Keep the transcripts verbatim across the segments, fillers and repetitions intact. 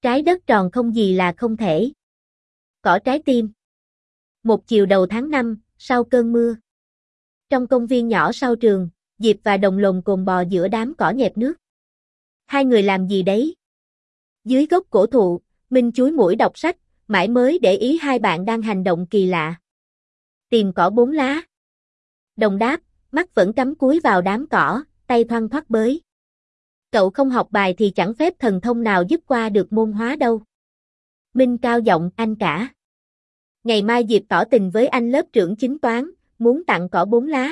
Trái đất tròn không gì là không thể. Cỏ trái tim. Một chiều đầu tháng năm, sau cơn mưa. Trong công viên nhỏ sau trường, Diệp và Đồng lồm cồm bò giữa đám cỏ nhẹp nước. Hai người làm gì đấy? Dưới gốc cổ thụ, Minh chúi mũi đọc sách, mãi mới để ý hai bạn đang hành động kỳ lạ. Tìm cỏ bốn lá. Đồng đáp, mắt vẫn cắm cúi vào đám cỏ, tay thoăn thoắt bới. Cậu không học bài thì chẳng phép thần thông nào giúp qua được môn hóa đâu. Minh cao giọng, anh cả. Ngày mai Diệp tỏ tình với anh lớp trưởng chính toán, muốn tặng cỏ bốn lá.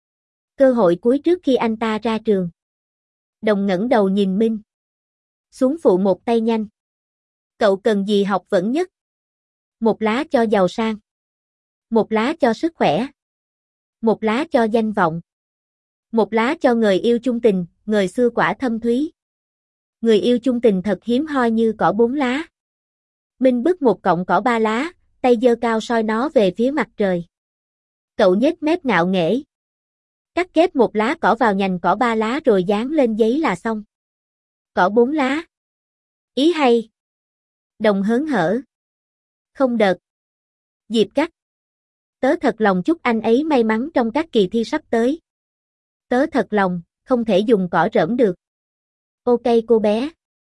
Cơ hội cuối trước khi anh ta ra trường. Đồng ngẩng đầu nhìn Minh. Xuống phụ một tay nhanh. Cậu cần gì học vẫn nhất? Một lá cho giàu sang. Một lá cho sức khỏe. Một lá cho danh vọng. Một lá cho người yêu chung tình, người xưa quả thâm thúy. Người yêu chung tình thật hiếm hoi như cỏ bốn lá. Minh bứt một cọng cỏ ba lá, tay giơ cao soi nó về phía mặt trời. Cậu nhếch mép ngạo nghễ. Cắt ghép một lá cỏ vào nhành cỏ ba lá rồi dán lên giấy là xong. Cỏ bốn lá. Ý hay. Đồng hớn hở. Không đợt. Diệp cắt. Tớ thật lòng chúc anh ấy may mắn trong các kỳ thi sắp tới. Tớ thật lòng, không thể dùng cỏ rỡm được. Ok cô bé.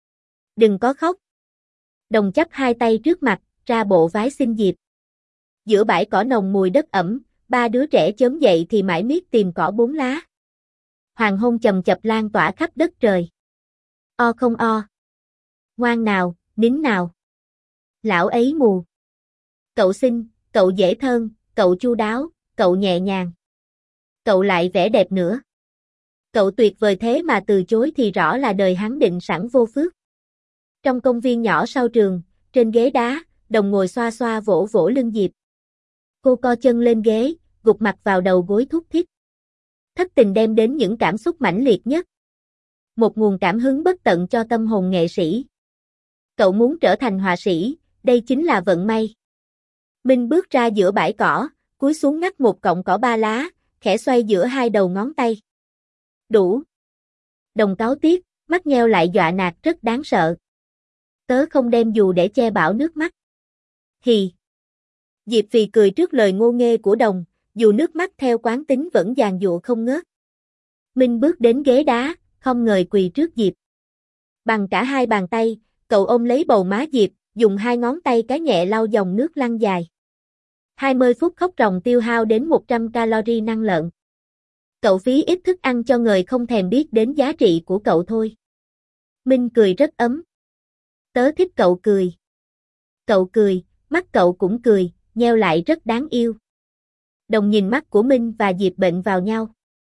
Đừng có khóc. Đồng chắp hai tay trước mặt, ra bộ vái xin Diệp. Giữa bãi cỏ nồng mùi đất ẩm, ba đứa trẻ chớm dậy thì mãi miết tìm cỏ bốn lá. Hoàng hôn chầm chập lan tỏa khắp đất trời. O không o. Ngoan nào, nín nào. Lão ấy mù. Cậu xinh, cậu dễ thương, cậu chu đáo, cậu nhẹ nhàng. Cậu lại vẻ đẹp nữa. Cậu tuyệt vời thế mà từ chối thì rõ là đời hắn định sẵn vô phước. Trong công viên nhỏ sau trường, trên ghế đá, Đồng ngồi xoa xoa vỗ vỗ lưng Diệp. Cô co chân lên ghế, gục mặt vào đầu gối thút thít. Thất tình đem đến những cảm xúc mãnh liệt nhất. Một nguồn cảm hứng bất tận cho tâm hồn nghệ sĩ. Cậu muốn trở thành họa sĩ, đây chính là vận may. Minh bước ra giữa bãi cỏ, cúi xuống ngắt một cọng cỏ ba lá, khẽ xoay giữa hai đầu ngón tay. Đủ. Đồng cáu tiếc, mắt nheo lại dọa nạt rất đáng sợ. Tớ không đem dù để che bão nước mắt. Hì. Diệp phì cười trước lời ngô nghê của Đồng, dù nước mắt theo quán tính vẫn giàn giụa không ngớt. Minh bước đến ghế đá, không ngời quỳ trước Diệp. Bằng cả hai bàn tay, cậu ôm lấy bầu má Diệp, dùng hai ngón tay cái nhẹ lau dòng nước lăn dài. hai mươi phút khóc ròng tiêu hao đến một trăm calorie năng lượng. Cậu phí ít thức ăn cho người không thèm biết đến giá trị của cậu thôi. Minh cười rất ấm. Tớ thích cậu cười. Cậu cười, mắt cậu cũng cười, nheo lại rất đáng yêu. Đồng nhìn mắt của Minh và Diệp bệnh vào nhau.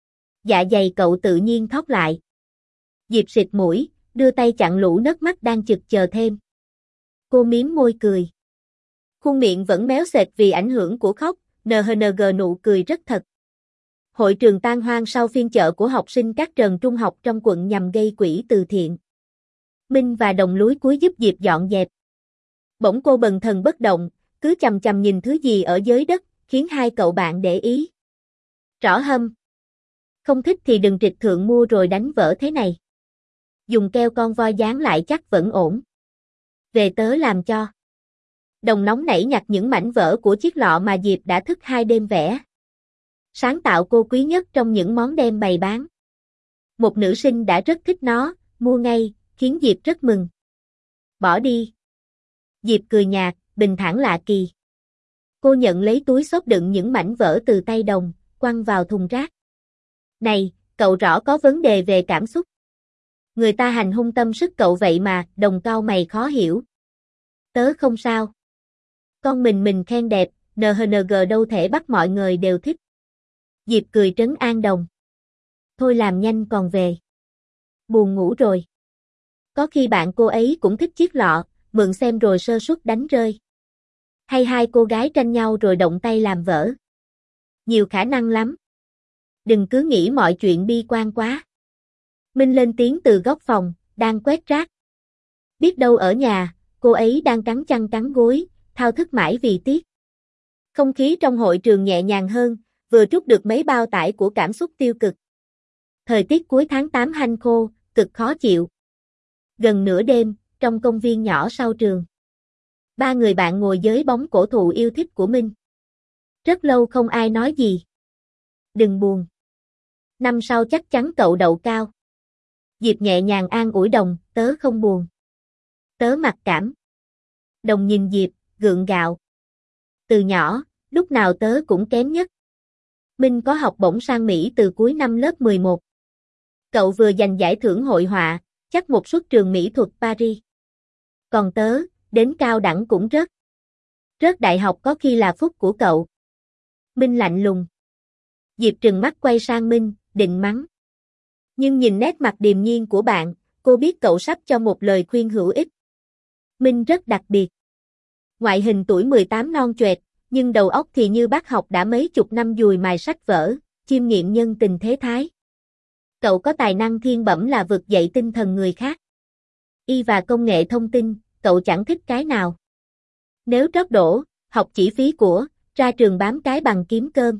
Dạ dày cậu tự nhiên thót lại. Diệp xịt mũi, đưa tay chặn lũ nước mắt đang chực chờ thêm. Cô miếm môi cười. Khuôn miệng vẫn méo sệt vì ảnh hưởng của khóc, en hát giê nụ cười rất thật. Hội trường tan hoang sau phiên chợ của học sinh các trường trung học trong quận nhằm gây quỹ từ thiện. Minh và Đồng lúi cúi giúp Diệp dọn dẹp. Bỗng cô bần thần bất động, cứ chằm chằm nhìn thứ gì ở dưới đất, khiến hai cậu bạn để ý. Rõ hâm. Không thích thì đừng trịch thượng mua rồi đánh vỡ thế này. Dùng keo con voi dán lại chắc vẫn ổn. Về tớ làm cho. Đồng nóng nảy nhặt những mảnh vỡ của chiếc lọ mà Diệp đã thức hai đêm vẽ. Sáng tạo cô quý nhất trong những món đem bày bán. Một nữ sinh đã rất thích nó, mua ngay, khiến Diệp rất mừng. Bỏ đi. Diệp cười nhạt, bình thản lạ kỳ. Cô nhận lấy túi xốp đựng những mảnh vỡ từ tay Đồng, quăng vào thùng rác. Này, cậu rõ có vấn đề về cảm xúc. Người ta hành hung tâm sức cậu vậy mà, Đồng cau mày khó hiểu. Tớ không sao. Con mình mình khen đẹp, en hát giê đâu thể bắt mọi người đều thích. Diệp cười trấn an Đồng. Thôi làm nhanh còn về. Buồn ngủ rồi. Có khi bạn cô ấy cũng thích chiếc lọ, mượn xem rồi sơ suất đánh rơi. Hay hai cô gái tranh nhau rồi động tay làm vỡ. Nhiều khả năng lắm. Đừng cứ nghĩ mọi chuyện bi quan quá. Minh lên tiếng từ góc phòng, đang quét rác. Biết đâu ở nhà, cô ấy đang cắn chăn cắn gối, thao thức mãi vì tiếc. Không khí trong hội trường nhẹ nhàng hơn, vừa trút được mấy bao tải của cảm xúc tiêu cực. Thời tiết cuối tháng tám hanh khô, cực khó chịu. Gần nửa đêm, trong công viên nhỏ sau trường. Ba người bạn ngồi dưới bóng cổ thụ yêu thích của Minh. Rất lâu không ai nói gì. Đừng buồn. Năm sau chắc chắn cậu đậu cao. Diệp nhẹ nhàng an ủi Đồng, tớ không buồn. Tớ mặc cảm. Đồng nhìn Diệp, gượng gạo. Từ nhỏ, lúc nào tớ cũng kém nhất. Minh có học bổng sang Mỹ từ cuối năm lớp mười một. Cậu vừa giành giải thưởng hội họa, chắc một suất trường mỹ thuật Paris. Còn tớ, đến cao đẳng cũng rớt. Rớt đại học có khi là phúc của cậu. Minh lạnh lùng. Diệp trừng mắt quay sang Minh, định mắng. Nhưng nhìn nét mặt điềm nhiên của bạn, cô biết cậu sắp cho một lời khuyên hữu ích. Minh rất đặc biệt. Ngoại hình tuổi mười tám non choẹt, nhưng đầu óc thì như bác học đã mấy chục năm dùi mài sách vở, chiêm nghiệm nhân tình thế thái. Cậu có tài năng thiên bẩm là vực dậy tinh thần người khác. Y và công nghệ thông tin, cậu chẳng thích cái nào. Nếu trót đổ, học chỉ phí của, ra trường bám cái bằng kiếm cơm.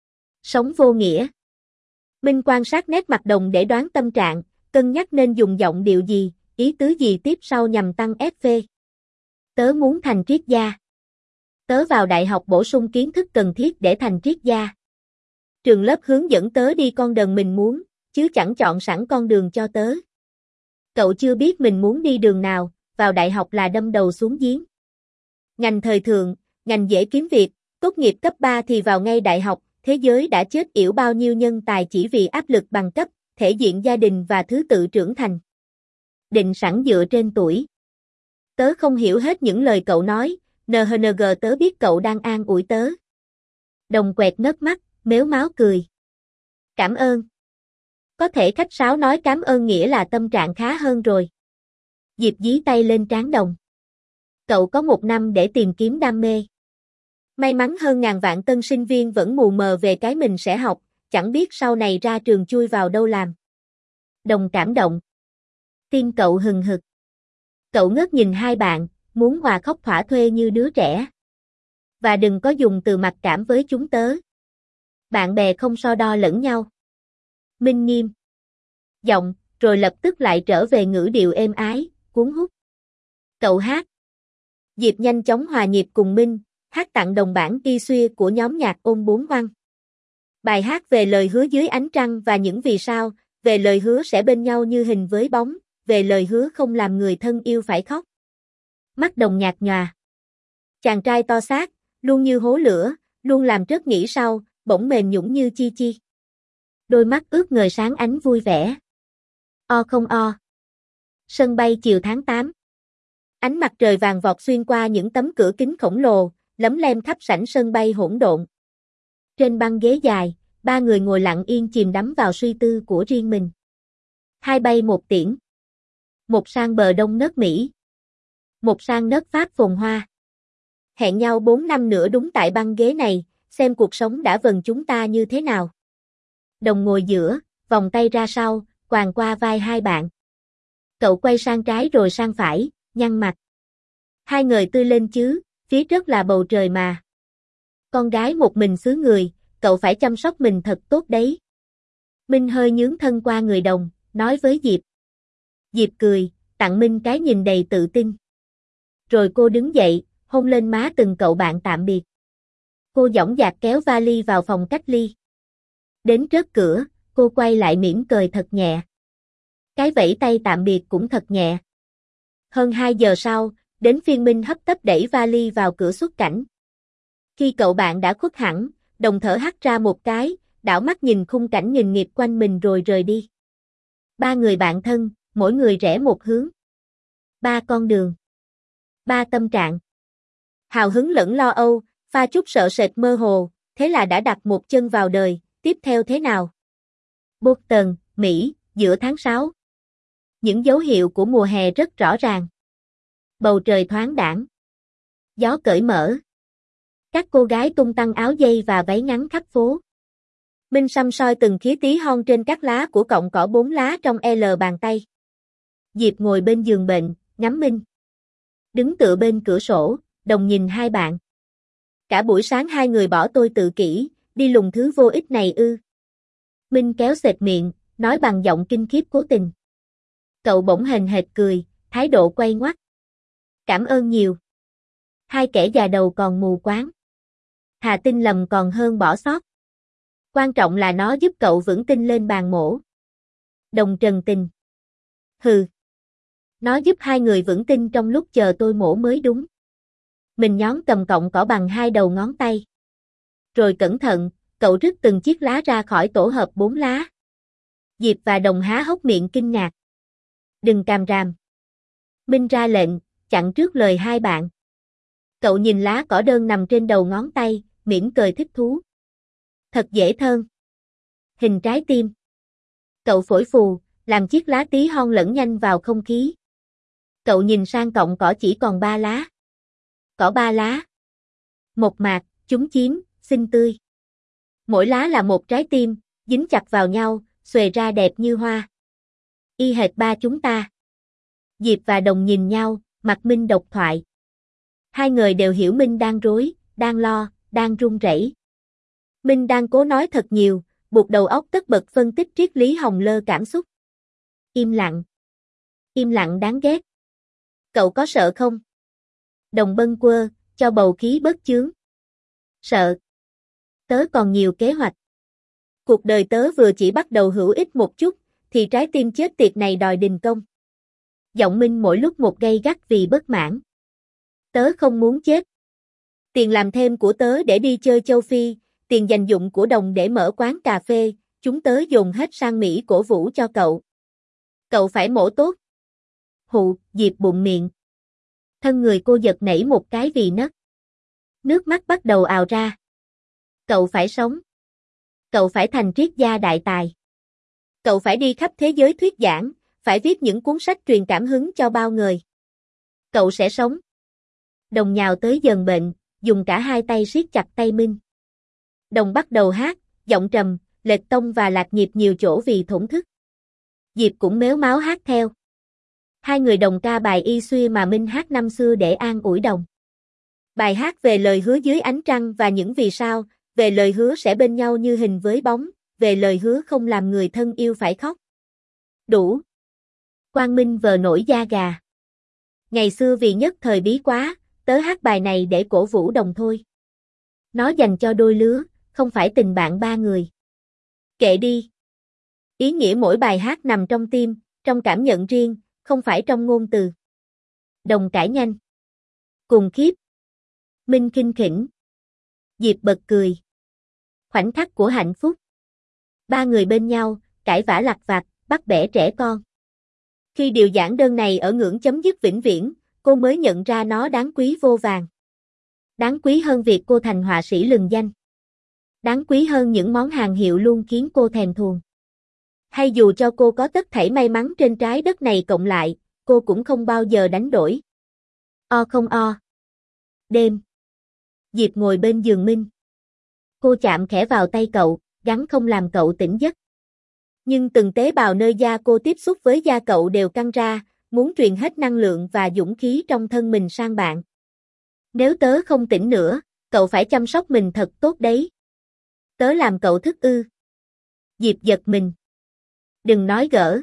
Sống vô nghĩa. Minh quan sát nét mặt Đồng để đoán tâm trạng, cân nhắc nên dùng giọng điệu gì, ý tứ gì tiếp sau nhằm tăng ép vê. Tớ muốn thành triết gia. Tớ vào đại học bổ sung kiến thức cần thiết để thành triết gia. Trường lớp hướng dẫn tớ đi con đường mình muốn, chứ chẳng chọn sẵn con đường cho tớ. Cậu chưa biết mình muốn đi đường nào, vào đại học là đâm đầu xuống giếng. Ngành thời thượng, ngành dễ kiếm việc, tốt nghiệp cấp ba thì vào ngay đại học, thế giới đã chết yểu bao nhiêu nhân tài chỉ vì áp lực bằng cấp, thể diện gia đình và thứ tự trưởng thành. Định sẵn dựa trên tuổi. Tớ không hiểu hết những lời cậu nói, en hát giê tớ biết cậu đang an ủi tớ. Đồng quẹt ngất mắt, mếu máo cười. Cảm ơn. Có thể khách sáo nói cảm ơn nghĩa là tâm trạng khá hơn rồi. Diệp dí tay lên trán Đồng. Cậu có một năm để tìm kiếm đam mê. May mắn hơn ngàn vạn tân sinh viên vẫn mù mờ về cái mình sẽ học, chẳng biết sau này ra trường chui vào đâu làm. Đồng cảm động. Tim cậu hừng hực. Cậu ngước nhìn hai bạn, muốn hòa khóc thỏa thuê như đứa trẻ. Và đừng có dùng từ mặc cảm với chúng tớ. Bạn bè không so đo lẫn nhau. Minh nghiêm. Giọng, rồi lập tức lại trở về ngữ điệu êm ái, cuốn hút. Cậu hát. Diệp nhanh chóng hòa nhịp cùng Minh, hát tặng Đồng bản y xuya của nhóm nhạc Ôn Bốn Văn. Bài hát về lời hứa dưới ánh trăng và những vì sao, về lời hứa sẽ bên nhau như hình với bóng, về lời hứa không làm người thân yêu phải khóc. Mắt Đồng nhạt nhòa. Chàng trai to xác, luôn như hố lửa, luôn làm trớt nghĩ sau, bỗng mềm nhũn như chi chi. Đôi mắt ướt ngời sáng ánh vui vẻ. O không o. Sân bay chiều tháng tám. Ánh mặt trời vàng vọt xuyên qua những tấm cửa kính khổng lồ, lấm lem khắp sảnh sân bay hỗn độn. Trên băng ghế dài, ba người ngồi lặng yên chìm đắm vào suy tư của riêng mình. Hai bay một tiễn. Một sang bờ đông nước Mỹ. Một sang nước Pháp phồn hoa. Hẹn nhau bốn năm nữa đúng tại băng ghế này, xem cuộc sống đã vần chúng ta như thế nào. Đồng ngồi giữa, vòng tay ra sau, quàng qua vai hai bạn. Cậu quay sang trái rồi sang phải, nhăn mặt. Hai người tươi lên chứ, phía trước là bầu trời mà. Con gái một mình xứ người, cậu phải chăm sóc mình thật tốt đấy. Minh hơi nhướng thân qua người Đồng, nói với Diệp. Diệp cười, tặng Minh cái nhìn đầy tự tin. Rồi cô đứng dậy, hôn lên má từng cậu bạn tạm biệt. Cô dõng dạc kéo vali vào phòng cách ly. Đến trước cửa, cô quay lại mỉm cười thật nhẹ. Cái vẫy tay tạm biệt cũng thật nhẹ. Hơn hai giờ sau, đến phiên Minh hấp tấp đẩy vali vào cửa xuất cảnh. Khi cậu bạn đã khuất hẳn, Đồng thở hắt ra một cái, đảo mắt nhìn khung cảnh nghìn nghịt quanh mình rồi rời đi. Ba người bạn thân, mỗi người rẽ một hướng. Ba con đường. Ba tâm trạng. Hào hứng lẫn lo âu, pha chút sợ sệt mơ hồ, thế là đã đặt một chân vào đời, tiếp theo thế nào? Boston, Mỹ, giữa tháng sáu. Những dấu hiệu của mùa hè rất rõ ràng. Bầu trời thoáng đãng. Gió cởi mở. Các cô gái tung tăng áo dây và váy ngắn khắp phố. Minh săm soi từng khía tí hon trên các lá của cọng cỏ bốn lá trong L bàn tay. Diệp ngồi bên giường bệnh, ngắm Minh. Đứng tựa bên cửa sổ, Đồng nhìn hai bạn. Cả buổi sáng hai người bỏ tôi tự kỷ, đi lùng thứ vô ích này ư. Minh kéo xệt miệng, nói bằng giọng kinh khiếp cố tình. Cậu bỗng hềnh hệt cười, thái độ quay ngoắt. Cảm ơn nhiều. Hai kẻ già đầu còn mù quáng. Thà tin lầm còn hơn bỏ sót. Quan trọng là nó giúp cậu vững tin lên bàn mổ. Đồng Trần Tình. Hừ. Nó giúp hai người vững tin trong lúc chờ tôi mổ mới đúng. Mình nhón cầm cọng cỏ bằng hai đầu ngón tay. Rồi cẩn thận, cậu rứt từng chiếc lá ra khỏi tổ hợp bốn lá. Diệp và Đồng há hốc miệng kinh ngạc. Đừng càm ràm. Minh ra lệnh, chặn trước lời hai bạn. Cậu nhìn lá cỏ đơn nằm trên đầu ngón tay, mỉm cười thích thú. Thật dễ thương. Hình trái tim. Cậu phổi phù, làm chiếc lá tí hon lẫn nhanh vào không khí. Cậu nhìn sang cọng cỏ chỉ còn ba lá. Cỏ ba lá. Một mạc, chúng chiếm, xinh tươi. Mỗi lá là một trái tim, dính chặt vào nhau, xuề ra đẹp như hoa. Y hệt ba chúng ta. Diệp và Đồng nhìn nhau, mặt Minh độc thoại. Hai người đều hiểu Minh đang rối, đang lo, đang run rẩy. Minh đang cố nói thật nhiều, buộc đầu óc tất bật phân tích triết lý hồng lơ cảm xúc. Im lặng. Im lặng đáng ghét. Cậu có sợ không? Đồng bâng quơ, cho bầu khí bớt chướng. Sợ. Tớ còn nhiều kế hoạch. Cuộc đời tớ vừa chỉ bắt đầu hữu ích một chút, thì trái tim chết tiệt này đòi đình công. Giọng Minh mỗi lúc một gay gắt vì bất mãn. Tớ không muốn chết. Tiền làm thêm của tớ để đi chơi châu Phi, tiền dành dụm của Đồng để mở quán cà phê, chúng tớ dồn hết sang Mỹ cổ vũ cho cậu. Cậu phải mổ tốt. Hụ, Diệp bụng miệng. Thân người cô giật nảy một cái vì nấc. Nước mắt bắt đầu ào ra. Cậu phải sống. Cậu phải thành triết gia đại tài. Cậu phải đi khắp thế giới thuyết giảng, phải viết những cuốn sách truyền cảm hứng cho bao người. Cậu sẽ sống. Đồng nhào tới giường bệnh, dùng cả hai tay siết chặt tay Minh. Đồng bắt đầu hát, giọng trầm, lệch tông và lạc nhịp nhiều chỗ vì thổn thức. Diệp cũng mếu máo hát theo. Hai người đồng ca bài y xuy mà Minh hát năm xưa để an ủi Đồng. Bài hát về lời hứa dưới ánh trăng và những vì sao, về lời hứa sẽ bên nhau như hình với bóng, về lời hứa không làm người thân yêu phải khóc. Đủ. Quang Minh vờ nổi da gà. Ngày xưa vì nhất thời bí quá, tớ hát bài này để cổ vũ Đồng thôi. Nó dành cho đôi lứa, không phải tình bạn ba người. Kệ đi. Ý nghĩa mỗi bài hát nằm trong tim, trong cảm nhận riêng, không phải trong ngôn từ. Đồng cãi nhanh. Cùng khiếp. Minh khinh khỉnh. Diệp bật cười. Khoảnh khắc của hạnh phúc. Ba người bên nhau, cãi vã lặt vặt, bắt bẻ trẻ con. Khi điều giản đơn này ở ngưỡng chấm dứt vĩnh viễn, cô mới nhận ra nó đáng quý vô vàng. Đáng quý hơn việc cô thành họa sĩ lừng danh. Đáng quý hơn những món hàng hiệu luôn khiến cô thèm thuồng. Hay dù cho cô có tất thảy may mắn trên trái đất này cộng lại, cô cũng không bao giờ đánh đổi. O không o. Đêm. Diệp ngồi bên giường Minh. Cô chạm khẽ vào tay cậu, gắng không làm cậu tỉnh giấc. Nhưng từng tế bào nơi da cô tiếp xúc với da cậu đều căng ra, muốn truyền hết năng lượng và dũng khí trong thân mình sang bạn. Nếu tớ không tỉnh nữa, cậu phải chăm sóc mình thật tốt đấy. Tớ làm cậu thức ư. Diệp giật mình. Đừng nói gỡ.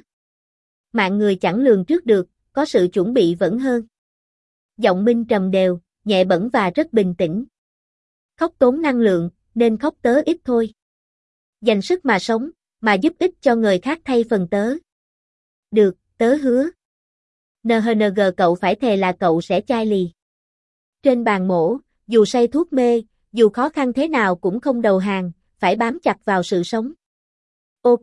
Mạng người chẳng lường trước được, có sự chuẩn bị vẫn hơn. Giọng Minh trầm đều, nhẹ bẫng và rất bình tĩnh. Khóc tốn năng lượng, nên khóc tớ ít thôi. Dành sức mà sống, mà giúp ích cho người khác thay phần tớ. Được, tớ hứa. en hát en giê cậu phải thề là cậu sẽ chai lì. Trên bàn mổ, dù say thuốc mê, dù khó khăn thế nào cũng không đầu hàng, phải bám chặt vào sự sống. Ok.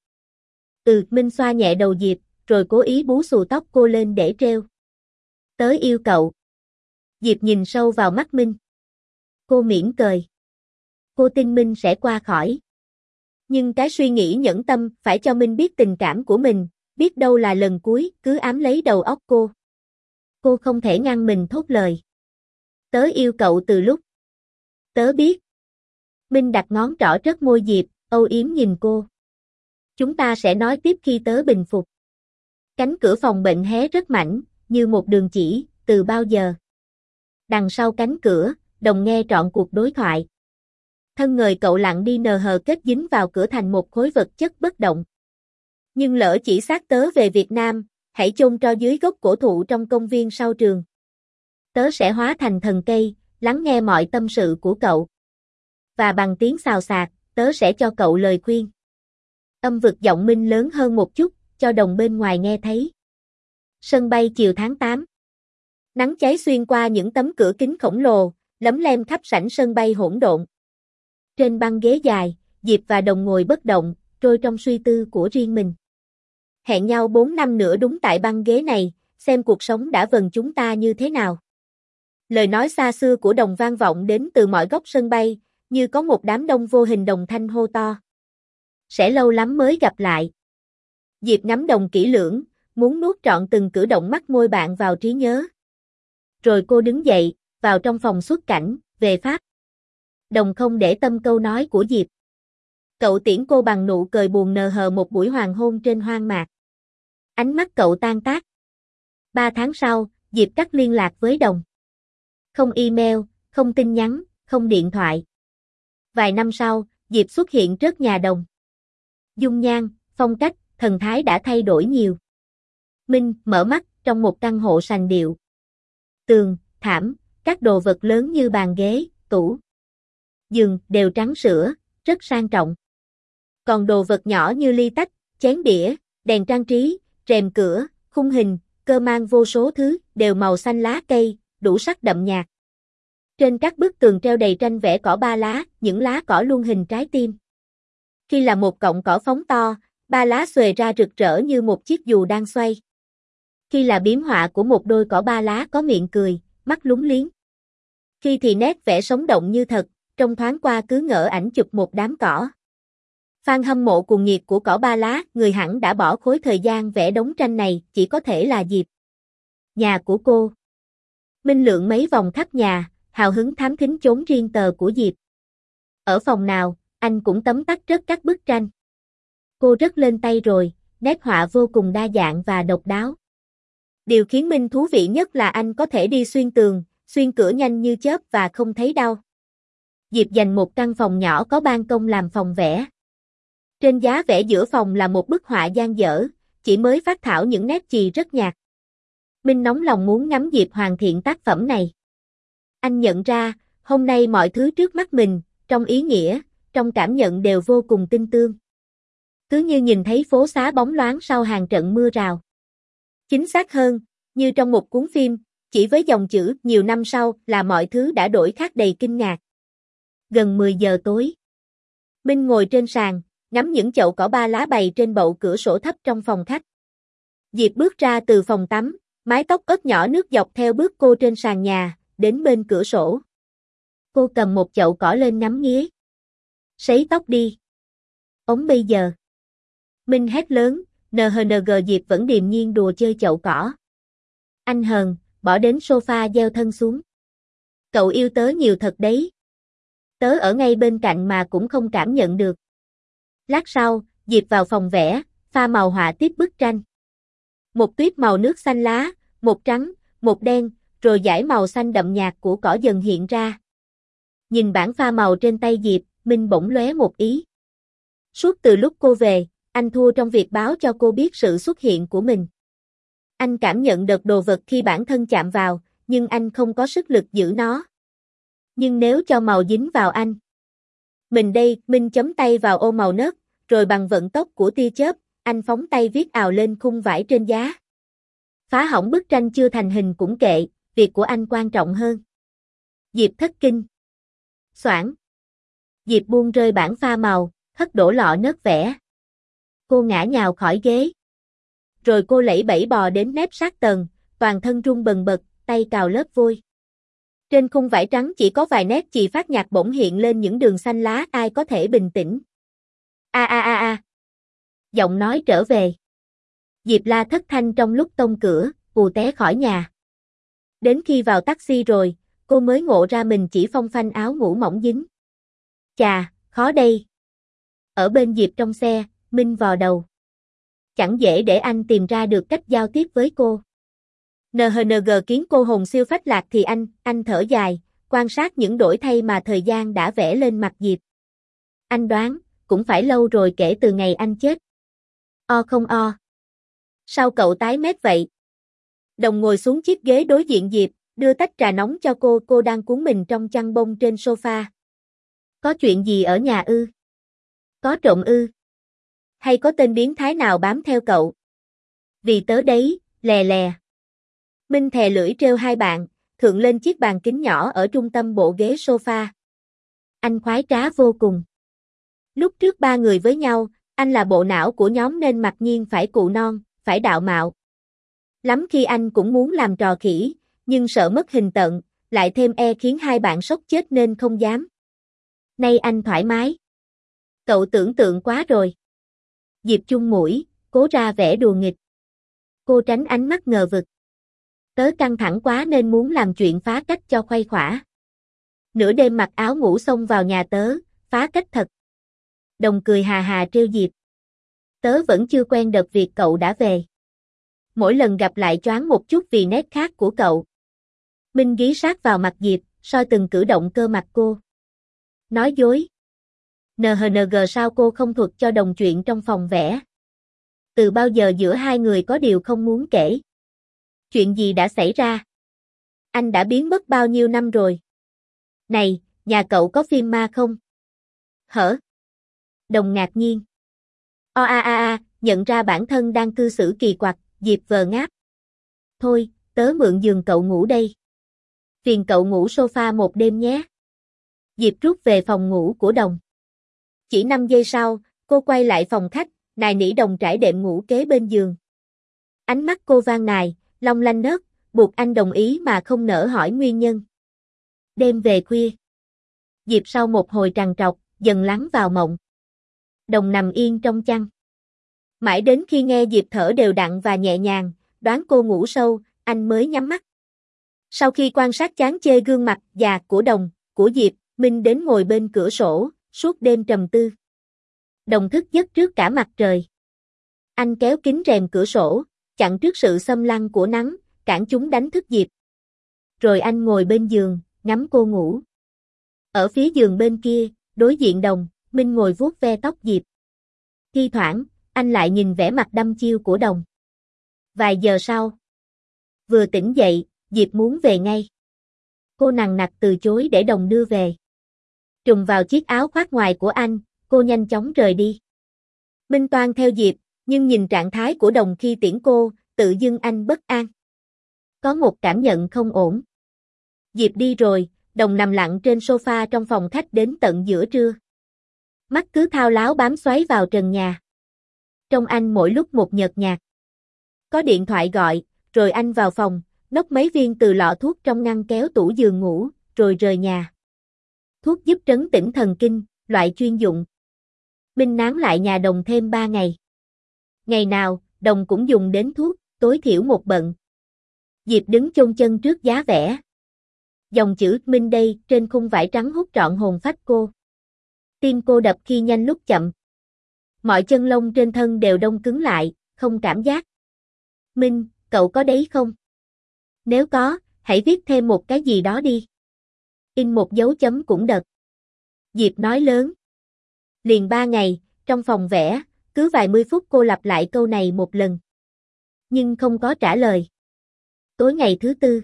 Ừ, Minh xoa nhẹ đầu Diệp, rồi cố ý bú xù tóc cô lên để trêu. Tớ yêu cậu. Diệp nhìn sâu vào mắt Minh. Cô mỉm cười. Cô tin Minh sẽ qua khỏi. Nhưng cái suy nghĩ nhẫn tâm phải cho Minh biết tình cảm của mình, biết đâu là lần cuối, cứ ám lấy đầu óc cô. Cô không thể ngăn mình thốt lời. Tớ yêu cậu từ lúc. Tớ biết. Minh đặt ngón trỏ trớt môi Diệp, âu yếm nhìn cô. Chúng ta sẽ nói tiếp khi tớ bình phục. Cánh cửa phòng bệnh hé rất mảnh, như một đường chỉ, từ bao giờ. Đằng sau cánh cửa, Đồng nghe trọn cuộc đối thoại. Thân người cậu lặng đi nờ hờ kết dính vào cửa thành một khối vật chất bất động. Nhưng lỡ chỉ xác tớ về Việt Nam, hãy chôn tro dưới gốc cổ thụ trong công viên sau trường. Tớ sẽ hóa thành thần cây, lắng nghe mọi tâm sự của cậu. Và bằng tiếng xào xạc, tớ sẽ cho cậu lời khuyên. Âm vực giọng Minh lớn hơn một chút, cho đồng bên ngoài nghe thấy. Sân bay chiều tháng tám. Nắng cháy xuyên qua những tấm cửa kính khổng lồ, lấm lem khắp sảnh sân bay hỗn độn. Trên băng ghế dài, Diệp và Đồng ngồi bất động, trôi trong suy tư của riêng mình. Hẹn nhau bốn năm nữa đúng tại băng ghế này, xem cuộc sống đã vần chúng ta như thế nào. Lời nói xa xưa của Đồng vang vọng đến từ mọi góc sân bay, như có một đám đông vô hình đồng thanh hô to. Sẽ lâu lắm mới gặp lại. Diệp ngắm Đồng kỹ lưỡng, muốn nuốt trọn từng cử động mắt môi bạn vào trí nhớ. Rồi cô đứng dậy, vào trong phòng xuất cảnh, về Pháp. Đồng không để tâm câu nói của Diệp. Cậu tiễn cô bằng nụ cười buồn nờ hờ một buổi hoàng hôn trên hoang mạc. Ánh mắt cậu tan tác. Ba tháng sau, Diệp cắt liên lạc với Đồng. Không email, không tin nhắn, không điện thoại. Vài năm sau, Diệp xuất hiện trước nhà Đồng. Dung nhan, phong cách, thần thái đã thay đổi nhiều. Minh mở mắt trong một căn hộ sành điệu. Tường, thảm, các đồ vật lớn như bàn ghế, tủ, giường đều trắng sữa, rất sang trọng. Còn đồ vật nhỏ như ly tách, chén đĩa, đèn trang trí, rèm cửa, khung hình, cơ mang vô số thứ, đều màu xanh lá cây, đủ sắc đậm nhạt. Trên các bức tường treo đầy tranh vẽ cỏ ba lá, những lá cỏ luôn hình trái tim. Khi là một cọng cỏ phóng to, ba lá xuề ra rực rỡ như một chiếc dù đang xoay. Khi là biếm họa của một đôi cỏ ba lá có miệng cười, mắt lúng liếng. Khi thì nét vẽ sống động như thật, trông thoáng qua cứ ngỡ ảnh chụp một đám cỏ. Fan hâm mộ cuồng nhiệt của cỏ ba lá, người hẳn đã bỏ khối thời gian vẽ đống tranh này, chỉ có thể là Diệp. Nhà của cô. Minh lượn mấy vòng khắp nhà, hào hứng thám thính chốn riêng tờ của Diệp. Ở phòng nào, anh cũng tấm tắc rất các bức tranh. Cô rất lên tay rồi, nét họa vô cùng đa dạng và độc đáo. Điều khiến Minh thú vị nhất là anh có thể đi xuyên tường, xuyên cửa nhanh như chớp và không thấy đau. Diệp dành một căn phòng nhỏ có ban công làm phòng vẽ. Trên giá vẽ giữa phòng là một bức họa dang dở, chỉ mới phác thảo những nét chì rất nhạt. Minh nóng lòng muốn ngắm Diệp hoàn thiện tác phẩm này. Anh nhận ra, hôm nay mọi thứ trước mắt mình, trong ý nghĩa, trong cảm nhận đều vô cùng tinh tương. Cứ như nhìn thấy phố xá bóng loáng sau hàng trận mưa rào. Chính xác hơn, như trong một cuốn phim, chỉ với dòng chữ nhiều năm sau là mọi thứ đã đổi khác đầy kinh ngạc. Gần mười giờ tối. Minh ngồi trên sàn, ngắm những chậu cỏ ba lá bày trên bậu cửa sổ thấp trong phòng khách. Diệp bước ra từ phòng tắm, mái tóc ướt nhỏ nước dọc theo bước cô trên sàn nhà, đến bên cửa sổ. Cô cầm một chậu cỏ lên ngắm nghía. Sấy tóc đi. Ống bây giờ. Minh hét lớn, en hát en giê Diệp vẫn điềm nhiên đùa chơi chậu cỏ. Anh hờn, bỏ đến sofa gieo thân xuống. Cậu yêu tớ nhiều thật đấy. Tớ ở ngay bên cạnh mà cũng không cảm nhận được. Lát sau, Diệp vào phòng vẽ, pha màu họa tiếp bức tranh. Một tuyết màu nước xanh lá, một trắng, một đen, rồi dải màu xanh đậm nhạt của cỏ dần hiện ra. Nhìn bảng pha màu trên tay Diệp, Minh bỗng lóe một ý. Suốt từ lúc cô về, anh thua trong việc báo cho cô biết sự xuất hiện của mình. Anh cảm nhận được đồ vật khi bản thân chạm vào, nhưng anh không có sức lực giữ nó. Nhưng nếu cho màu dính vào anh. Mình đây, Minh chấm tay vào ô màu nớt, rồi bằng vận tốc của tia chớp, anh phóng tay viết ào lên khung vải trên giá. Phá hỏng bức tranh chưa thành hình cũng kệ, việc của anh quan trọng hơn. Diệp thất kinh. Xoảng. Diệp buông rơi bản pha màu, hất đổ lọ nớt vẽ. Cô ngã nhào khỏi ghế. Rồi cô lẫy bẫy bò đến mép sát tầng, toàn thân run bần bật, tay cào lớp vôi. Trên khung vải trắng chỉ có vài nét chì phát nhạt bỗng hiện lên những đường xanh lá, ai có thể bình tĩnh. A a a a. Giọng nói trở về. Diệp la thất thanh trong lúc tông cửa, ù té khỏi nhà. Đến khi vào taxi rồi, cô mới ngộ ra mình chỉ phong phanh áo ngủ mỏng dính. Chà, khó đây. Ở bên Diệp trong xe, Minh vò đầu. Chẳng dễ để anh tìm ra được cách giao tiếp với cô. en hát en giê khiến cô hồn siêu phách lạc thì anh, anh thở dài, quan sát những đổi thay mà thời gian đã vẽ lên mặt Diệp. Anh đoán, cũng phải lâu rồi kể từ ngày anh chết. O không o. Sao cậu tái mét vậy? Đồng ngồi xuống chiếc ghế đối diện Diệp, đưa tách trà nóng cho cô, cô đang cuốn mình trong chăn bông trên sofa. Có chuyện gì ở nhà ư? Có trộm ư? Hay có tên biến thái nào bám theo cậu? Vì tớ đấy, lè lè. Minh thè lưỡi trêu hai bạn, thượng lên chiếc bàn kính nhỏ ở trung tâm bộ ghế sofa. Anh khoái trá vô cùng. Lúc trước ba người với nhau, anh là bộ não của nhóm nên mặc nhiên phải cụ non, phải đạo mạo. Lắm khi anh cũng muốn làm trò khỉ, nhưng sợ mất hình tận, lại thêm e khiến hai bạn sốc chết nên không dám. Nay anh thoải mái. Cậu tưởng tượng quá rồi. Diệp chung mũi, cố ra vẻ đùa nghịch. Cô tránh ánh mắt ngờ vực. Tớ căng thẳng quá nên muốn làm chuyện phá cách cho khuây khỏa. Nửa đêm mặc áo ngủ xông vào nhà tớ, phá cách thật. Đồng cười hà hà trêu Diệp. Tớ vẫn chưa quen đợt việc cậu đã về. Mỗi lần gặp lại choáng một chút vì nét khác của cậu. Minh ghé sát vào mặt Diệp, soi từng cử động cơ mặt cô. Nói dối. en hát en giê sao cô không thuật cho Đồng chuyện trong phòng vẽ? Từ bao giờ giữa hai người có điều không muốn kể? Chuyện gì đã xảy ra? Anh đã biến mất bao nhiêu năm rồi? Này, nhà cậu có phim ma không? Hở? Đồng ngạc nhiên. O a a a, nhận ra bản thân đang cư xử kỳ quặc, Diệp vờ ngáp. Thôi, tớ mượn giường cậu ngủ đây. Phiền cậu ngủ sofa một đêm nhé. Diệp rút về phòng ngủ của Đồng. Chỉ năm giây sau, cô quay lại phòng khách, nài nỉ Đồng trải đệm ngủ kế bên giường. Ánh mắt cô van nài, long lanh nớt, buộc anh đồng ý mà không nỡ hỏi nguyên nhân. Đêm về khuya. Diệp sau một hồi trằn trọc, dần lắng vào mộng. Đồng nằm yên trong chăn. Mãi đến khi nghe Diệp thở đều đặn và nhẹ nhàng, đoán cô ngủ sâu, anh mới nhắm mắt. Sau khi quan sát chán chê gương mặt già của Đồng, của Diệp, Minh đến ngồi bên cửa sổ, suốt đêm trầm tư. Đồng thức giấc trước cả mặt trời. Anh kéo kín rèm cửa sổ, chặn trước sự xâm lăng của nắng, cản chúng đánh thức Diệp. Rồi anh ngồi bên giường, ngắm cô ngủ. Ở phía giường bên kia, đối diện Đồng, Minh ngồi vuốt ve tóc Diệp. Thi thoảng, anh lại nhìn vẻ mặt đăm chiêu của Đồng. Vài giờ sau, vừa tỉnh dậy, Diệp muốn về ngay. Cô nằng nặc từ chối để Đồng đưa về. Trùm vào chiếc áo khoác ngoài của anh, cô nhanh chóng rời đi. Minh toan theo Diệp, nhưng nhìn trạng thái của Đồng khi tiễn cô, tự dưng anh bất an. Có một cảm nhận không ổn. Diệp đi rồi, Đồng nằm lặng trên sofa trong phòng khách đến tận giữa trưa. Mắt cứ thao láo bám xoáy vào trần nhà. Trông anh mỗi lúc một nhợt nhạt. Có điện thoại gọi, rồi anh vào phòng, nốc mấy viên từ lọ thuốc trong ngăn kéo tủ giường ngủ, rồi rời nhà. Thuốc giúp trấn tĩnh thần kinh, loại chuyên dụng. Minh nán lại nhà Đồng thêm ba ngày. Ngày nào, Đồng cũng dùng đến thuốc, tối thiểu một bận. Diệp đứng chôn chân trước giá vẽ. Dòng chữ Minh đây trên khung vải trắng hút trọn hồn phách cô. Tim cô đập khi nhanh lúc chậm. Mọi chân lông trên thân đều đông cứng lại, không cảm giác. Minh, cậu có đấy không? Nếu có, hãy viết thêm một cái gì đó đi. In một dấu chấm cũng được. Diệp nói lớn. Liền ba ngày, trong phòng vẽ, cứ vài mươi phút cô lặp lại câu này một lần. Nhưng không có trả lời. Tối ngày thứ tư.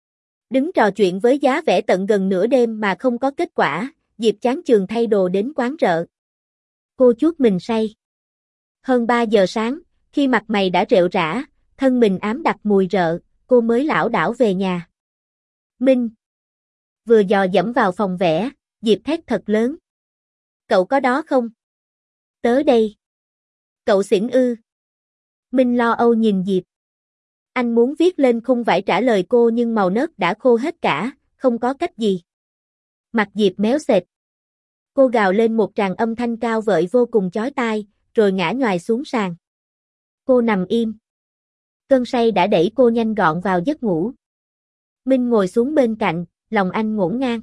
Đứng trò chuyện với giá vẽ tận gần nửa đêm mà không có kết quả, Diệp chán chường thay đồ đến quán rợ. Cô chuốt mình say. Hơn ba giờ sáng, khi mặt mày đã rệu rã, thân mình ám đặc mùi rợ, cô mới lảo đảo về nhà. Minh. Vừa dò dẫm vào phòng vẽ, Diệp thét thật lớn. Cậu có đó không? Tớ đây. Cậu xỉn ư? Minh lo âu nhìn Diệp. Anh muốn viết lên khung vải trả lời cô nhưng màu nớt đã khô hết cả, không có cách gì. Mặt Diệp méo sệt. Cô gào lên một tràng âm thanh cao vợi vô cùng chói tai, rồi ngã nhoài xuống sàn. Cô nằm im. Cơn say đã đẩy cô nhanh gọn vào giấc ngủ. Minh ngồi xuống bên cạnh, lòng anh ngổn ngang.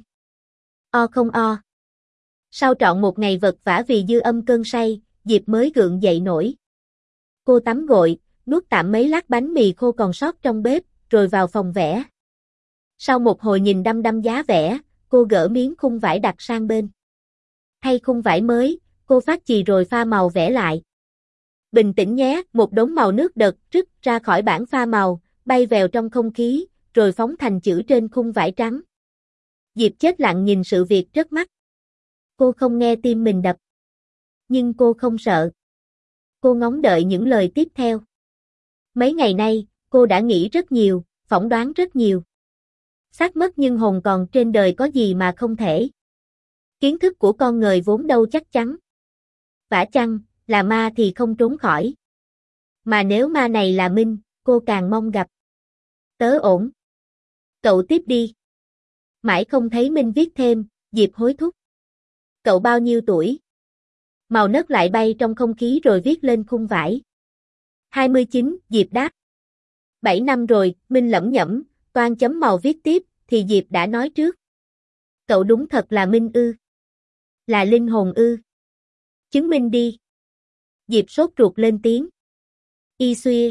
O không o. Sau trọn một ngày vật vã vì dư âm cơn say, Diệp mới gượng dậy nổi. Cô tắm gội, nuốt tạm mấy lát bánh mì khô còn sót trong bếp, rồi vào phòng vẽ. Sau một hồi nhìn đăm đăm giá vẽ, cô gỡ miếng khung vải đặt sang bên. Thay khung vải mới, cô phát chì rồi pha màu vẽ lại. Bình tĩnh nhé, một đống màu nước đợt rứt ra khỏi bảng pha màu, bay vèo trong không khí, rồi phóng thành chữ trên khung vải trắng. Diệp chết lặng nhìn sự việc trước mắt. Cô không nghe tim mình đập. Nhưng cô không sợ. Cô ngóng đợi những lời tiếp theo. Mấy ngày nay, cô đã nghĩ rất nhiều, phỏng đoán rất nhiều. Xác mất nhưng hồn còn trên đời có gì mà không thể. Kiến thức của con người vốn đâu chắc chắn. Vả chăng, là ma thì không trốn khỏi. Mà nếu ma này là Minh, cô càng mong gặp. Tớ ổn. Cậu tiếp đi. Mãi không thấy Minh viết thêm, Diệp hối thúc. Cậu bao nhiêu tuổi? Màu nấc lại bay trong không khí rồi viết lên khung vải. hai mươi chín, Diệp đáp. bảy năm rồi, Minh lẩm nhẩm, toan chấm màu viết tiếp, thì Diệp đã nói trước. Cậu đúng thật là Minh ư? Là linh hồn ư? Chứng minh đi. Diệp sốt ruột lên tiếng. Y xuya.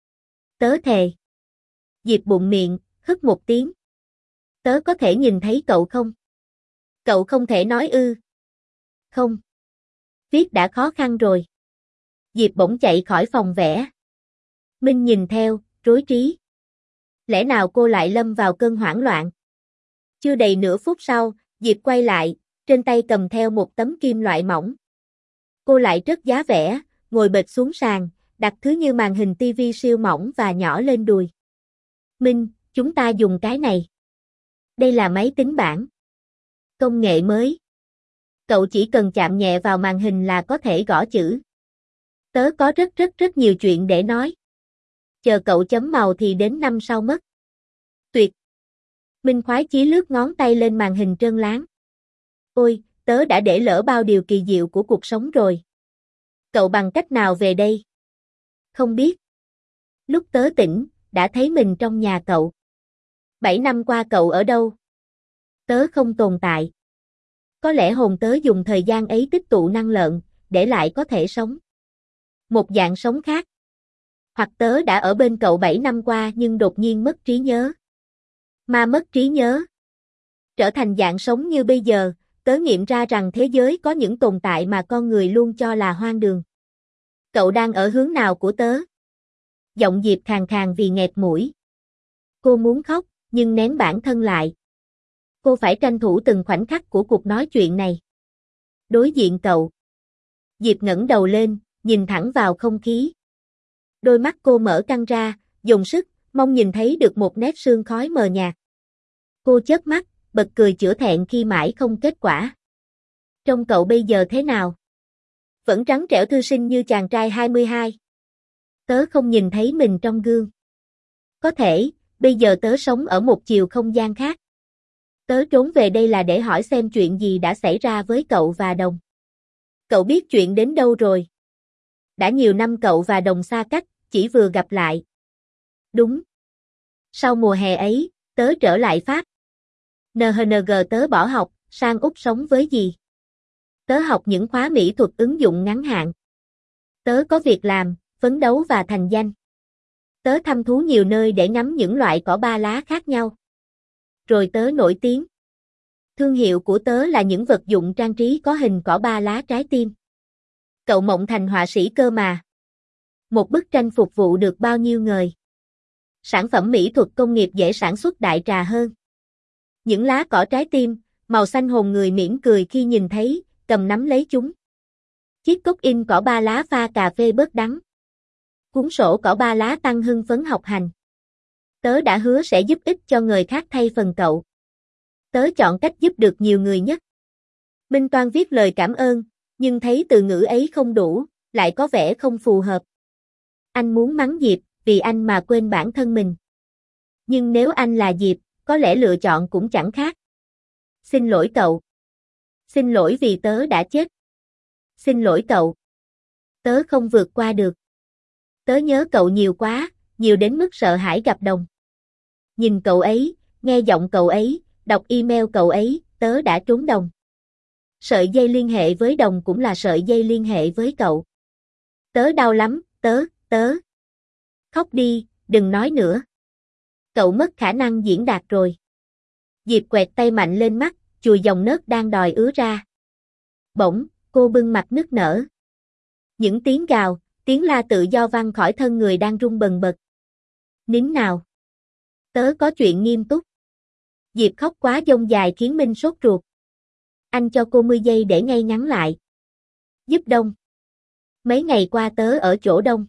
Tớ thề. Diệp bụng miệng, hức một tiếng. Tớ có thể nhìn thấy cậu không? Cậu không thể nói ư? Không. Viết đã khó khăn rồi. Diệp bỗng chạy khỏi phòng vẽ. Minh nhìn theo, rối trí. Lẽ nào cô lại lâm vào cơn hoảng loạn? Chưa đầy nửa phút sau, Diệp quay lại, trên tay cầm theo một tấm kim loại mỏng. Cô lại trớt giá vẽ, ngồi bệt xuống sàn, đặt thứ như màn hình tivi siêu mỏng và nhỏ lên đùi. Minh, chúng ta dùng cái này. Đây là máy tính bảng. Công nghệ mới. Cậu chỉ cần chạm nhẹ vào màn hình là có thể gõ chữ. Tớ có rất rất rất nhiều chuyện để nói. Chờ cậu chấm màu thì đến năm sau mất. Tuyệt. Minh khoái chí lướt ngón tay lên màn hình trơn láng. Ôi, tớ đã để lỡ bao điều kỳ diệu của cuộc sống rồi. Cậu bằng cách nào về đây? Không biết. Lúc tớ tỉnh, đã thấy mình trong nhà cậu. Bảy năm qua cậu ở đâu? Tớ không tồn tại. Có lẽ hồn tớ dùng thời gian ấy tích tụ năng lượng, để lại có thể sống. Một dạng sống khác. Hoặc tớ đã ở bên cậu bảy năm qua nhưng đột nhiên mất trí nhớ. Ma mất trí nhớ. Trở thành dạng sống như bây giờ, tớ nghiệm ra rằng thế giới có những tồn tại mà con người luôn cho là hoang đường. Cậu đang ở hướng nào của tớ? Giọng Diệp khàn khàn vì nghẹt mũi. Cô muốn khóc, nhưng nén bản thân lại. Cô phải tranh thủ từng khoảnh khắc của cuộc nói chuyện này. Đối diện cậu. Diệp ngẩng đầu lên, nhìn thẳng vào không khí. Đôi mắt cô mở căng ra, dùng sức, mong nhìn thấy được một nét sương khói mờ nhạt. Cô chớp mắt, bật cười chữa thẹn khi mãi không kết quả. Trông cậu bây giờ thế nào? Vẫn trắng trẻo thư sinh như chàng trai hai mươi hai. Tớ không nhìn thấy mình trong gương. Có thể, bây giờ tớ sống ở một chiều không gian khác. Tớ trốn về đây là để hỏi xem chuyện gì đã xảy ra với cậu và Đồng. Cậu biết chuyện đến đâu rồi? Đã nhiều năm cậu và Đồng xa cách, chỉ vừa gặp lại. Đúng. Sau mùa hè ấy, tớ trở lại Pháp. en hát giê tớ bỏ học, sang Úc sống với dì. Tớ học những khóa mỹ thuật ứng dụng ngắn hạn. Tớ có việc làm, phấn đấu và thành danh. Tớ thăm thú nhiều nơi để ngắm những loại cỏ ba lá khác nhau. Rồi tớ nổi tiếng. Thương hiệu của tớ là những vật dụng trang trí có hình cỏ ba lá trái tim. Cậu mộng thành họa sĩ cơ mà. Một bức tranh phục vụ được bao nhiêu người. Sản phẩm mỹ thuật công nghiệp dễ sản xuất đại trà hơn. Những lá cỏ trái tim, màu xanh hồn người mỉm cười khi nhìn thấy, cầm nắm lấy chúng. Chiếc cốc in cỏ ba lá pha cà phê bớt đắng. Cuốn sổ cỏ ba lá tăng hưng phấn học hành. Tớ đã hứa sẽ giúp ích cho người khác thay phần cậu. Tớ chọn cách giúp được nhiều người nhất. Minh Toan viết lời cảm ơn, nhưng thấy từ ngữ ấy không đủ, lại có vẻ không phù hợp. Anh muốn mắng Diệp, vì anh mà quên bản thân mình. Nhưng nếu anh là Diệp, có lẽ lựa chọn cũng chẳng khác. Xin lỗi cậu. Xin lỗi vì tớ đã chết. Xin lỗi cậu. Tớ không vượt qua được. Tớ nhớ cậu nhiều quá, nhiều đến mức sợ hãi gặp Đồng. Nhìn cậu ấy, nghe giọng cậu ấy, đọc email cậu ấy, tớ đã trốn Đồng. Sợi dây liên hệ với Đồng cũng là sợi dây liên hệ với cậu. Tớ đau lắm, tớ, tớ. Khóc đi, đừng nói nữa. Cậu mất khả năng diễn đạt rồi. Diệp quẹt tay mạnh lên mắt, chùi dòng nớt đang đòi ứa ra. Bỗng, cô bưng mặt nức nở. Những tiếng gào, Tiếng la tự do vang khỏi thân người đang run bần bật. Nín nào. Tớ có chuyện nghiêm túc. Diệp khóc quá dông dài khiến Minh sốt ruột. Anh cho cô mười giây để ngay ngắn lại. Giúp Đông. Mấy ngày qua tớ ở chỗ Đông.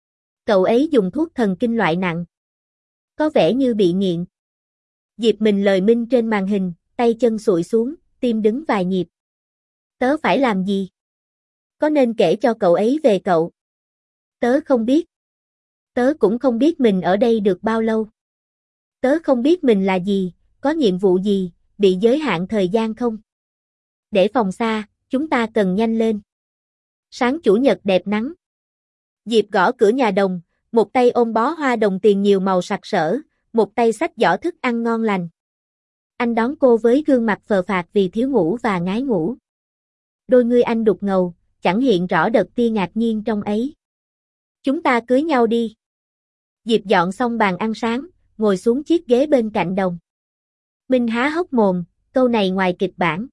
Cậu ấy dùng thuốc thần kinh loại nặng. Có vẻ như bị nghiện. Diệp mình lời Minh trên màn hình, tay chân sụi xuống, tim đứng vài nhịp. Tớ phải làm gì? Có nên kể cho cậu ấy về cậu? Tớ không biết. Tớ cũng không biết mình ở đây được bao lâu. Tớ không biết mình là gì, có nhiệm vụ gì, bị giới hạn thời gian không? Để phòng xa, chúng ta cần nhanh lên. Sáng chủ nhật đẹp nắng. Diệp gõ cửa nhà Đồng, một tay ôm bó hoa đồng tiền nhiều màu sặc sỡ, một tay xách giỏ thức ăn ngon lành. Anh đón cô với gương mặt phờ phạc vì thiếu ngủ và ngái ngủ. Đôi ngươi anh đục ngầu, chẳng hiện rõ đợt tia ngạc nhiên trong ấy. Chúng ta cưới nhau đi. Diệp dọn xong bàn ăn sáng, ngồi xuống chiếc ghế bên cạnh Đồng. Minh há hốc mồm, câu này ngoài kịch bản.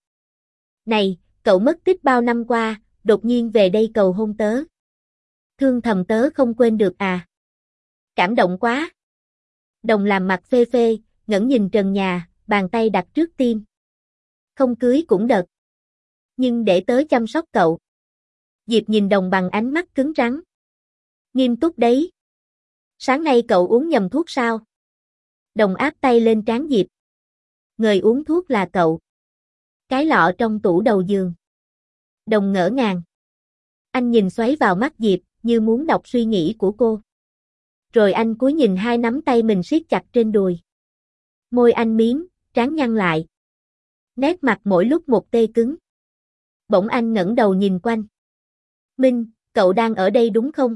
Này, cậu mất tích bao năm qua, đột nhiên về đây cầu hôn tớ. Thương thầm tớ không quên được à. Cảm động quá. Đồng làm mặt phê phê, ngẩng nhìn trần nhà, bàn tay đặt trước tim. Không cưới cũng được. Nhưng để tớ chăm sóc cậu. Diệp nhìn Đồng bằng ánh mắt cứng rắn. Nghiêm túc đấy. Sáng nay cậu uống nhầm thuốc sao? Đồng áp tay lên trán Diệp. Người uống thuốc là cậu. Cái lọ trong tủ đầu giường. Đồng ngỡ ngàng. Anh nhìn xoáy vào mắt Diệp, như muốn đọc suy nghĩ của cô. Rồi anh cúi nhìn hai nắm tay mình siết chặt trên đùi. Môi anh miếm, trán nhăn lại. Nét mặt mỗi lúc một tê cứng. Bỗng anh ngẩng đầu nhìn quanh. Minh, cậu đang ở đây đúng không?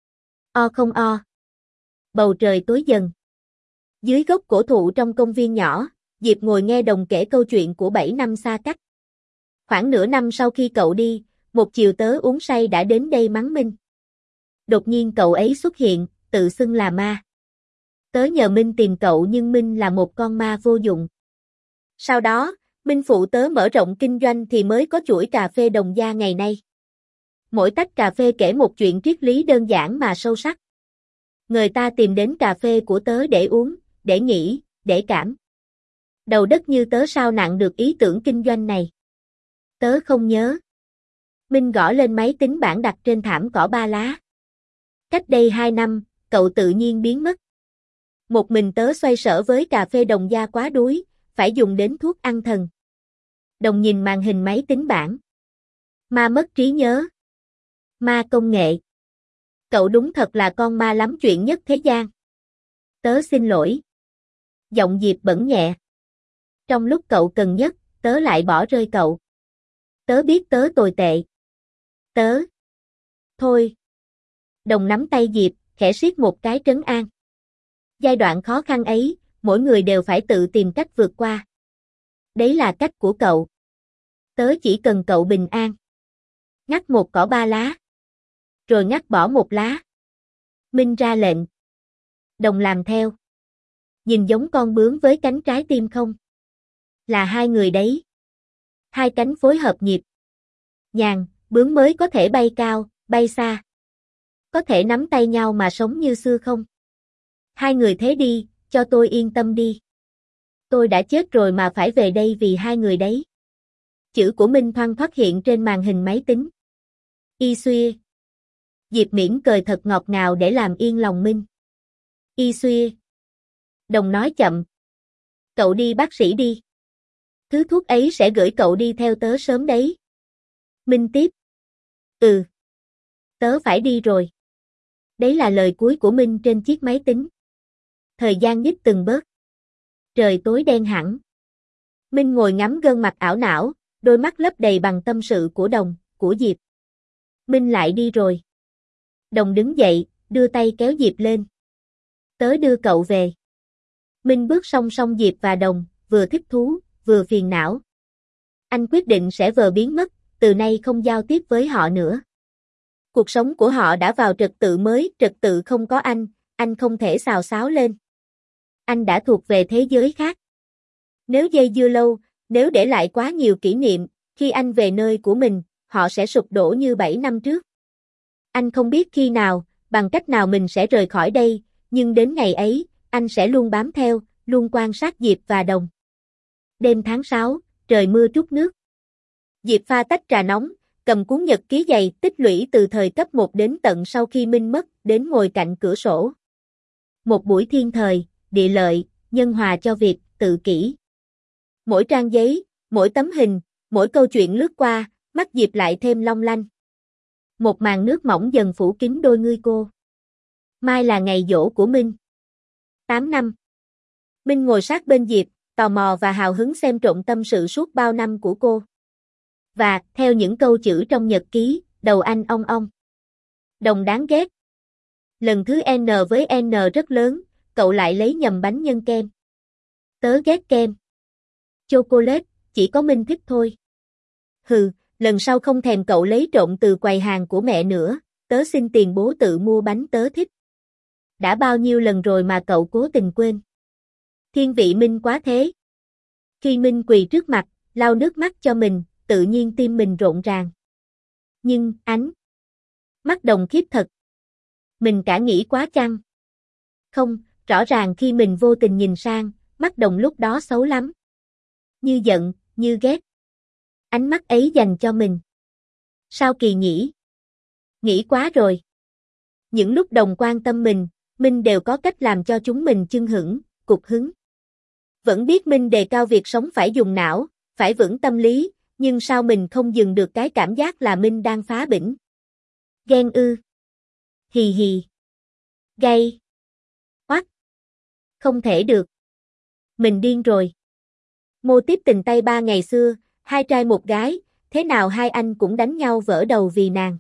O không o. Bầu trời tối dần. Dưới gốc cổ thụ trong công viên nhỏ, Diệp ngồi nghe Đồng kể câu chuyện của bảy năm xa cách. Khoảng nửa năm sau khi cậu đi, một chiều tớ uống say đã đến đây mắng Minh. Đột nhiên cậu ấy xuất hiện, tự xưng là ma. Tớ nhờ Minh tìm cậu nhưng Minh là một con ma vô dụng. Sau đó, Minh phụ tớ mở rộng kinh doanh thì mới có chuỗi cà phê Đồng Gia ngày nay. Mỗi tách cà phê kể một chuyện triết lý đơn giản mà sâu sắc. Người ta tìm đến cà phê của tớ để uống, để nghĩ, để cảm. Đầu đất như tớ sao nặng được ý tưởng kinh doanh này. Tớ không nhớ. Minh gõ lên máy tính bảng đặt trên thảm cỏ ba lá. Cách đây hai năm, cậu tự nhiên biến mất. Một mình tớ xoay sở với cà phê Đồng Gia quá đuối, phải dùng đến thuốc ăn thần. Đồng nhìn màn hình máy tính bảng. Ma mất trí nhớ. Ma công nghệ. Cậu đúng thật là con ma lắm chuyện nhất thế gian. Tớ xin lỗi. Giọng Diệp bẩn nhẹ. Trong lúc cậu cần nhất, tớ lại bỏ rơi cậu. Tớ biết tớ tồi tệ. Tớ. Thôi. Đồng nắm tay Diệp, khẽ siết một cái trấn an. Giai đoạn khó khăn ấy, mỗi người đều phải tự tìm cách vượt qua. Đấy là cách của cậu. Tớ chỉ cần cậu bình an. Ngắt một cỏ ba lá. Rồi ngắt bỏ một lá. Minh ra lệnh. Đồng làm theo. Nhìn giống con bướm với cánh trái tim không? Là hai người đấy. Hai cánh phối hợp nhịp. Nhàn, bướm mới có thể bay cao, bay xa. Có thể nắm tay nhau mà sống như xưa không? Hai người thế đi, cho tôi yên tâm đi. Tôi đã chết rồi mà phải về đây vì hai người đấy. Chữ của Minh thoăn thoắt hiện trên màn hình máy tính. Y xuya. Diệp mỉm cười thật ngọt ngào để làm yên lòng Minh. Y xuya. Đồng nói chậm. Cậu đi bác sĩ đi. Thứ thuốc ấy sẽ gửi cậu đi theo tớ sớm đấy. Minh tiếp. Ừ. Tớ phải đi rồi. Đấy là lời cuối của Minh trên chiếc máy tính. Thời gian nhích từng bớt. Trời tối đen hẳn. Minh ngồi ngắm gương mặt ảo não, đôi mắt lấp đầy bằng tâm sự của Đồng, của Diệp. Minh lại đi rồi. Đồng đứng dậy, đưa tay kéo Diệp lên. Tớ đưa cậu về. Minh bước song song Diệp và Đồng, vừa thích thú, vừa phiền não. Anh quyết định sẽ vờ biến mất, từ nay không giao tiếp với họ nữa. Cuộc sống của họ đã vào trật tự mới, trật tự không có anh, anh không thể xào xáo lên. Anh đã thuộc về thế giới khác. Nếu dây dưa lâu, nếu để lại quá nhiều kỷ niệm, khi anh về nơi của mình, họ sẽ sụp đổ như bảy năm trước. Anh không biết khi nào, bằng cách nào mình sẽ rời khỏi đây, nhưng đến ngày ấy, anh sẽ luôn bám theo, luôn quan sát Diệp và Đồng. Đêm tháng sáu, trời mưa trút nước. Diệp pha tách trà nóng, cầm cuốn nhật ký dày tích lũy từ thời cấp một đến tận sau khi Minh mất, đến ngồi cạnh cửa sổ. Một buổi thiên thời, địa lợi, nhân hòa cho việc tự kỷ. Mỗi trang giấy, mỗi tấm hình, mỗi câu chuyện lướt qua, mắt Diệp lại thêm long lanh. Một màn nước mỏng dần phủ kín đôi ngươi cô. Mai là ngày giỗ của Minh. tám năm. Minh ngồi sát bên Diệp, tò mò và hào hứng xem trộm tâm sự suốt bao năm của cô. Và, theo những câu chữ trong nhật ký, đầu anh ong ong. Đồng đáng ghét. Lần thứ N với N rất lớn, cậu lại lấy nhầm bánh nhân kem. Tớ ghét kem. Chocolate, chỉ có Minh thích thôi. Hừ, lần sau không thèm cậu lấy trộn từ quầy hàng của mẹ nữa, tớ xin tiền bố tự mua bánh tớ thích. Đã bao nhiêu lần rồi mà cậu cố tình quên. Thiên vị Minh quá thế. Khi Minh quỳ trước mặt, lau nước mắt cho mình, tự nhiên tim mình rộn ràng. Nhưng, ánh mắt Đồng khiếp thật. Mình cả nghĩ quá chăng? Không, rõ ràng khi mình vô tình nhìn sang, mắt Đồng lúc đó xấu lắm. Như giận, như ghét. Ánh mắt ấy dành cho mình. Sao kỳ nhỉ? Nghĩ quá rồi. Những lúc Đồng quan tâm mình, Minh đều có cách làm cho chúng mình chưng hửng, cục hứng. Vẫn biết Minh đề cao việc sống phải dùng não, phải vững tâm lý, nhưng sao mình không dừng được cái cảm giác là Minh đang phá bĩnh? Ghen ư? Hì hì. Gay. Oắt. Không thể được. Mình điên rồi. Mô tiếp tình tay ba ngày xưa, hai trai một gái, thế nào hai anh cũng đánh nhau vỡ đầu vì nàng.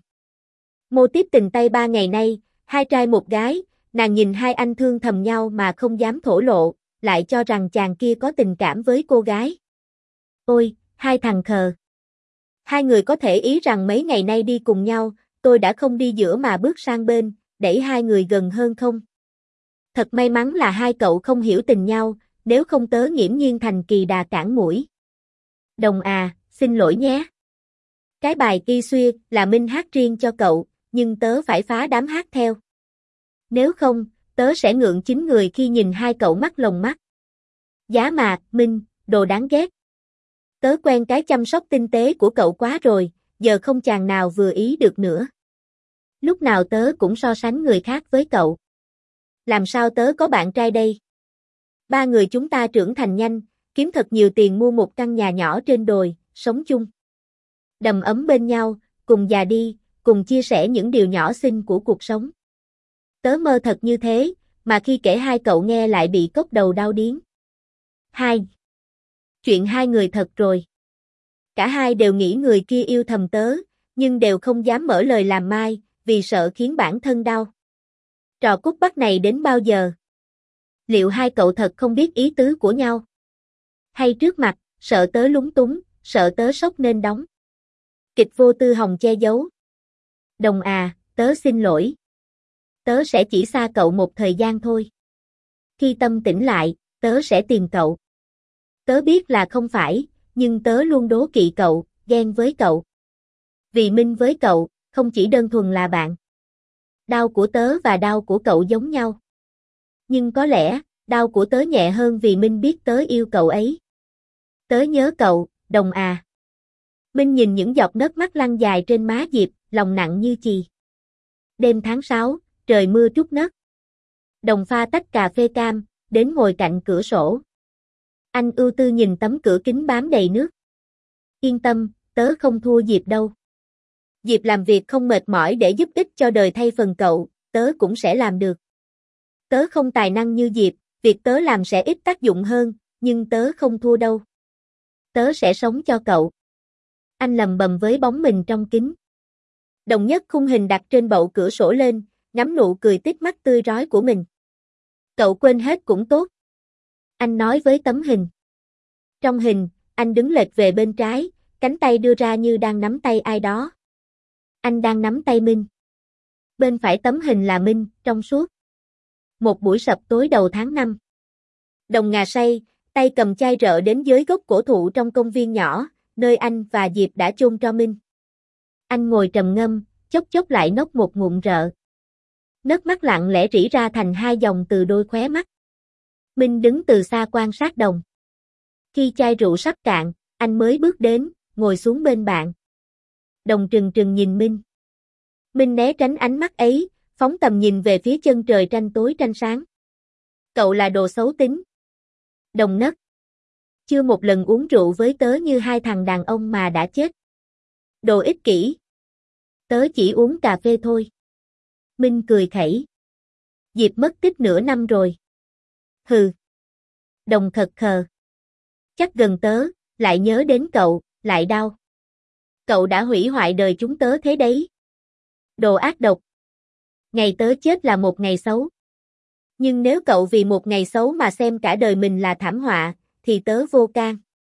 Mô tiếp tình tay ba ngày nay, hai trai một gái, nàng nhìn hai anh thương thầm nhau mà không dám thổ lộ, lại cho rằng chàng kia có tình cảm với cô gái. Ôi, hai thằng khờ. Hai người có thể ý rằng mấy ngày nay đi cùng nhau, tôi đã không đi giữa mà bước sang bên, đẩy hai người gần hơn không? Thật may mắn là hai cậu không hiểu tình nhau, nếu không tớ nghiễm nhiên thành kỳ đà cản mũi. Đồng à, xin lỗi nhé. Cái bài Y Xuya là Minh hát riêng cho cậu, nhưng tớ phải phá đám hát theo. Nếu không, tớ sẽ ngượng chính người khi nhìn hai cậu mắt lồng mắt. Giá mà, Minh, đồ đáng ghét. Tớ quen cái chăm sóc tinh tế của cậu quá rồi, giờ không chàng nào vừa ý được nữa. Lúc nào tớ cũng so sánh người khác với cậu. Làm sao tớ có bạn trai đây? Ba người chúng ta trưởng thành nhanh, kiếm thật nhiều tiền mua một căn nhà nhỏ trên đồi, sống chung. Đầm ấm bên nhau, cùng già đi, cùng chia sẻ những điều nhỏ xinh của cuộc sống. Tớ mơ thật như thế, mà khi kể hai cậu nghe lại bị cốc đầu đau điếng. Hai. Chuyện hai người thật rồi. Cả hai đều nghĩ người kia yêu thầm tớ, nhưng đều không dám mở lời làm mai, vì sợ khiến bản thân đau. Trò cút bắt này đến bao giờ? Liệu hai cậu thật không biết ý tứ của nhau? Hay trước mặt, sợ tớ lúng túng, sợ tớ sốc nên đóng. Kịch vô tư hồng che giấu. Đồng à, tớ xin lỗi. Tớ sẽ chỉ xa cậu một thời gian thôi. Khi tâm tỉnh lại, tớ sẽ tìm cậu. Tớ biết là không phải, nhưng tớ luôn đố kỵ cậu, ghen với cậu. Vì Minh với cậu, không chỉ đơn thuần là bạn. Đau của tớ và đau của cậu giống nhau. Nhưng có lẽ, đau của tớ nhẹ hơn vì Minh biết tớ yêu cậu ấy. Tớ nhớ cậu, Đồng à. Minh nhìn những giọt nước mắt lăn dài trên má Diệp, lòng nặng như chì. Đêm tháng sáu, trời mưa trút nấc. Đồng pha tách cà phê cam, đến ngồi cạnh cửa sổ. Anh ưu tư nhìn tấm cửa kính bám đầy nước. Yên tâm, tớ không thua Diệp đâu. Diệp làm việc không mệt mỏi để giúp ích cho đời thay phần cậu, tớ cũng sẽ làm được. Tớ không tài năng như Diệp, việc tớ làm sẽ ít tác dụng hơn, nhưng tớ không thua đâu. Tớ sẽ sống cho cậu. Anh lầm bầm với bóng mình trong kính. Đồng nhất khung hình đặt trên bậu cửa sổ lên, ngắm nụ cười tít mắt tươi rói của mình. Cậu quên hết cũng tốt. Anh nói với tấm hình. Trong hình, anh đứng lệch về bên trái, cánh tay đưa ra như đang nắm tay ai đó. Anh đang nắm tay Minh. Bên phải tấm hình là Minh, trong suốt. Một buổi sập tối đầu tháng năm. Đồng ngà say, tay cầm chai rợ đến dưới gốc cổ thụ trong công viên nhỏ, nơi anh và Diệp đã chôn tro Minh. Anh ngồi trầm ngâm, chốc chốc lại nốc một ngụm rợ. Nước mắt lặng lẽ rỉ ra thành hai dòng từ đôi khóe mắt. Minh đứng từ xa quan sát Đồng. Khi chai rượu sắp cạn, anh mới bước đến, ngồi xuống bên bạn. Đồng trừng trừng nhìn Minh. Minh né tránh ánh mắt ấy, phóng tầm nhìn về phía chân trời tranh tối tranh sáng. Cậu là đồ xấu tính. Đồng nấc. Chưa một lần uống rượu với tớ như hai thằng đàn ông mà đã chết. Đồ ích kỷ. Tớ chỉ uống cà phê thôi. Minh cười khẩy. Diệp mất tích nửa năm rồi. Hừ. Đồng khật khờ. Chắc gần tớ, lại nhớ đến cậu, lại đau. Cậu đã hủy hoại đời chúng tớ thế đấy. Đồ ác độc. Ngày tớ chết là một ngày xấu. Nhưng nếu cậu vì một ngày xấu mà xem cả đời mình là thảm họa, thì tớ vô can.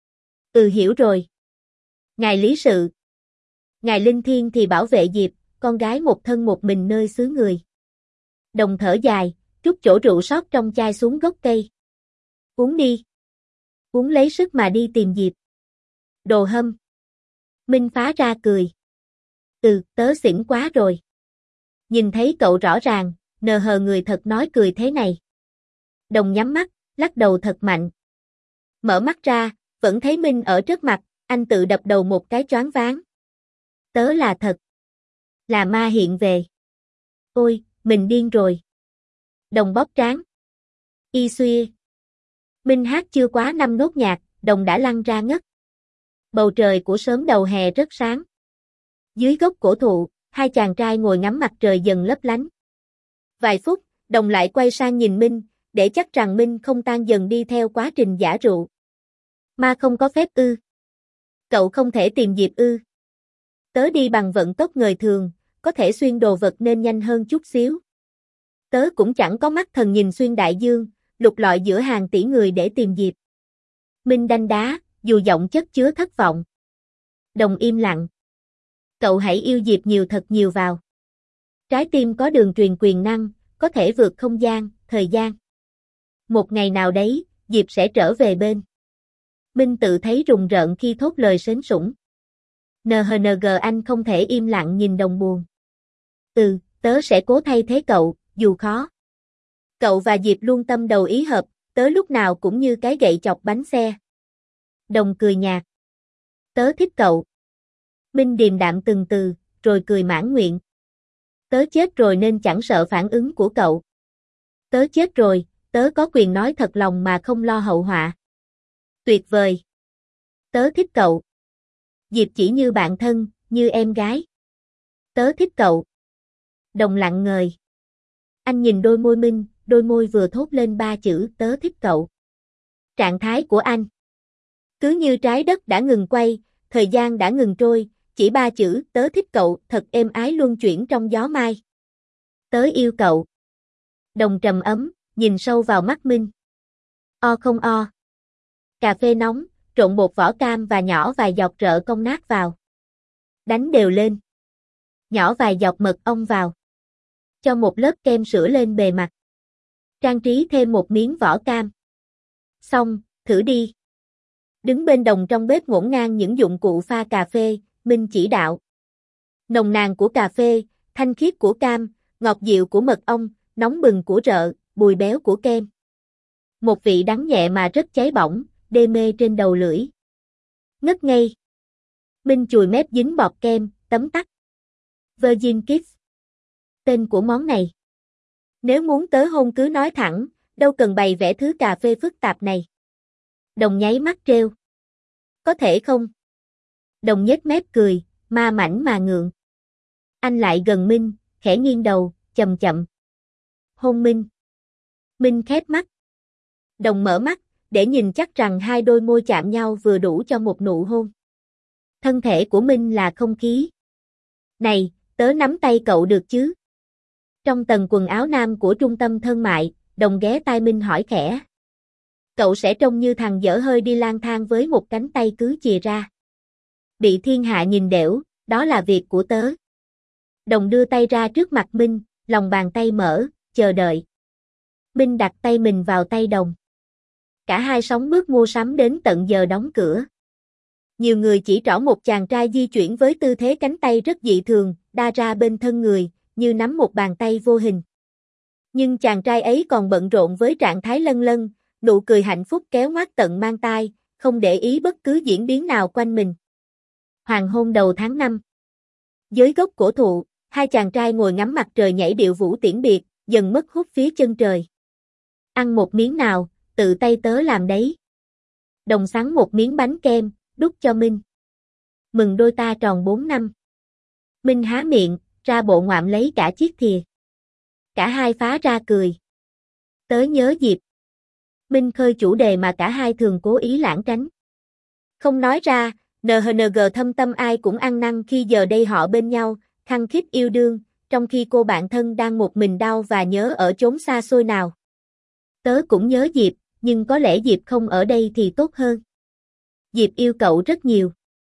Ừ hiểu rồi. Ngài lý sự. Ngài linh thiêng thì bảo vệ Diệp, con gái một thân một mình nơi xứ người. Đồng thở dài, trút chỗ rượu sót trong chai xuống gốc cây. Uống đi. Uống lấy sức mà đi tìm Diệp. Đồ hâm. Minh phá ra cười. Ừ, tớ xỉn quá rồi. Nhìn thấy cậu rõ ràng, nờ hờ người thật nói cười thế này. Đồng nhắm mắt, lắc đầu thật mạnh. Mở mắt ra, vẫn thấy Minh ở trước mặt, anh tự đập đầu một cái choáng váng. Tớ là thật. Là ma hiện về. Ôi, mình điên rồi. Đồng bóp trán. Y xuya. Minh hát chưa quá năm nốt nhạc, Đồng đã lăn ra ngất. Bầu trời của sớm đầu hè rất sáng. Dưới gốc cổ thụ, hai chàng trai ngồi ngắm mặt trời dần lấp lánh. Vài phút, Đồng lại quay sang nhìn Minh, để chắc rằng Minh không tan dần đi theo quá trình giả rượu. Ma không có phép ư. Cậu không thể tìm Diệp ư. Tớ đi bằng vận tốc người thường, có thể xuyên đồ vật nên nhanh hơn chút xíu. Tớ cũng chẳng có mắt thần nhìn xuyên đại dương, lục lọi giữa hàng tỷ người để tìm Diệp. Minh đanh đá, dù giọng chất chứa thất vọng. Đồng im lặng. Cậu hãy yêu Diệp nhiều thật nhiều vào. Trái tim có đường truyền quyền năng, có thể vượt không gian, thời gian. Một ngày nào đấy, Diệp sẽ trở về bên. Minh tự thấy rùng rợn khi thốt lời sến sủng. en hát en giê anh không thể im lặng nhìn Đồng buồn. Ừ, tớ sẽ cố thay thế cậu, dù khó. Cậu và Diệp luôn tâm đầu ý hợp, tớ lúc nào cũng như cái gậy chọc bánh xe. Đồng cười nhạt. Tớ thích cậu. Minh điềm đạm từng từ, rồi cười mãn nguyện. Tớ chết rồi nên chẳng sợ phản ứng của cậu. Tớ chết rồi, tớ có quyền nói thật lòng mà không lo hậu họa. Tuyệt vời. Tớ thích cậu. Diệp chỉ như bạn thân, như em gái. Tớ thích cậu. Đồng lặng ngời. Anh nhìn đôi môi Minh, đôi môi vừa thốt lên ba chữ tớ thích cậu. Trạng thái của anh. Cứ như trái đất đã ngừng quay, thời gian đã ngừng trôi, chỉ ba chữ tớ thích cậu thật êm ái luân chuyển trong gió mai. Tớ yêu cậu. Đồng trầm ấm, nhìn sâu vào mắt Minh. O không o. Cà phê nóng, trộn bột vỏ cam và nhỏ vài giọt rợ công nát vào. Đánh đều lên. Nhỏ vài giọt mật ong vào. Cho một lớp kem sữa lên bề mặt. Trang trí thêm một miếng vỏ cam. Xong, thử đi. Đứng bên Đồng trong bếp ngổn ngang những dụng cụ pha cà phê, Minh chỉ đạo. Nồng nàn của cà phê, thanh khiết của cam, ngọt dịu của mật ong, nóng bừng của rợ, bùi béo của kem. Một vị đắng nhẹ mà rất cháy bỏng, đê mê trên đầu lưỡi. Ngất ngây. Minh chùi mép dính bọt kem, tấm tắc. Virgin Kiss. Tên của món này. Nếu muốn tớ hôn cứ nói thẳng, đâu cần bày vẽ thứ cà phê phức tạp này. Đồng nháy mắt trêu. Có thể không? Đồng nhếch mép cười, ma mảnh mà ngượng. Anh lại gần Minh, khẽ nghiêng đầu, chậm chậm. Hôn Minh. Minh khép mắt. Đồng mở mắt, để nhìn chắc rằng hai đôi môi chạm nhau vừa đủ cho một nụ hôn. Thân thể của Minh là không khí. Này, tớ nắm tay cậu được chứ? Trong tầng quần áo nam của trung tâm thương mại, Đồng ghé tai Minh hỏi khẽ. Cậu sẽ trông như thằng dở hơi đi lang thang với một cánh tay cứ chìa ra. Bị thiên hạ nhìn đểu, đó là việc của tớ. Đồng đưa tay ra trước mặt Minh, lòng bàn tay mở, chờ đợi. Minh đặt tay mình vào tay Đồng. Cả hai sóng bước mua sắm đến tận giờ đóng cửa. Nhiều người chỉ trỏ một chàng trai di chuyển với tư thế cánh tay rất dị thường, đa ra bên thân người, như nắm một bàn tay vô hình. Nhưng chàng trai ấy còn bận rộn với trạng thái lân lân, nụ cười hạnh phúc kéo ngoắt tận mang tai, không để ý bất cứ diễn biến nào quanh mình. Hoàng hôn đầu tháng năm. Dưới gốc cổ thụ, hai chàng trai ngồi ngắm mặt trời nhảy điệu vũ tiễn biệt, dần mất hút phía chân trời. Ăn một miếng nào, tự tay tớ làm đấy. Đồng sắn một miếng bánh kem, đút cho Minh. Mừng đôi ta tròn bốn năm. Minh há miệng, ra bộ ngoạm lấy cả chiếc thìa. Cả hai phá ra cười. Tớ nhớ Diệp. Minh khơi chủ đề mà cả hai thường cố ý lảng tránh. Không nói ra, en hát en giê thâm tâm ai cũng ăn năn khi giờ đây họ bên nhau, khăng khít yêu đương, trong khi cô bạn thân đang một mình đau và nhớ ở chốn xa xôi nào. Tớ cũng nhớ Diệp, nhưng có lẽ Diệp không ở đây thì tốt hơn. Diệp yêu cậu rất nhiều.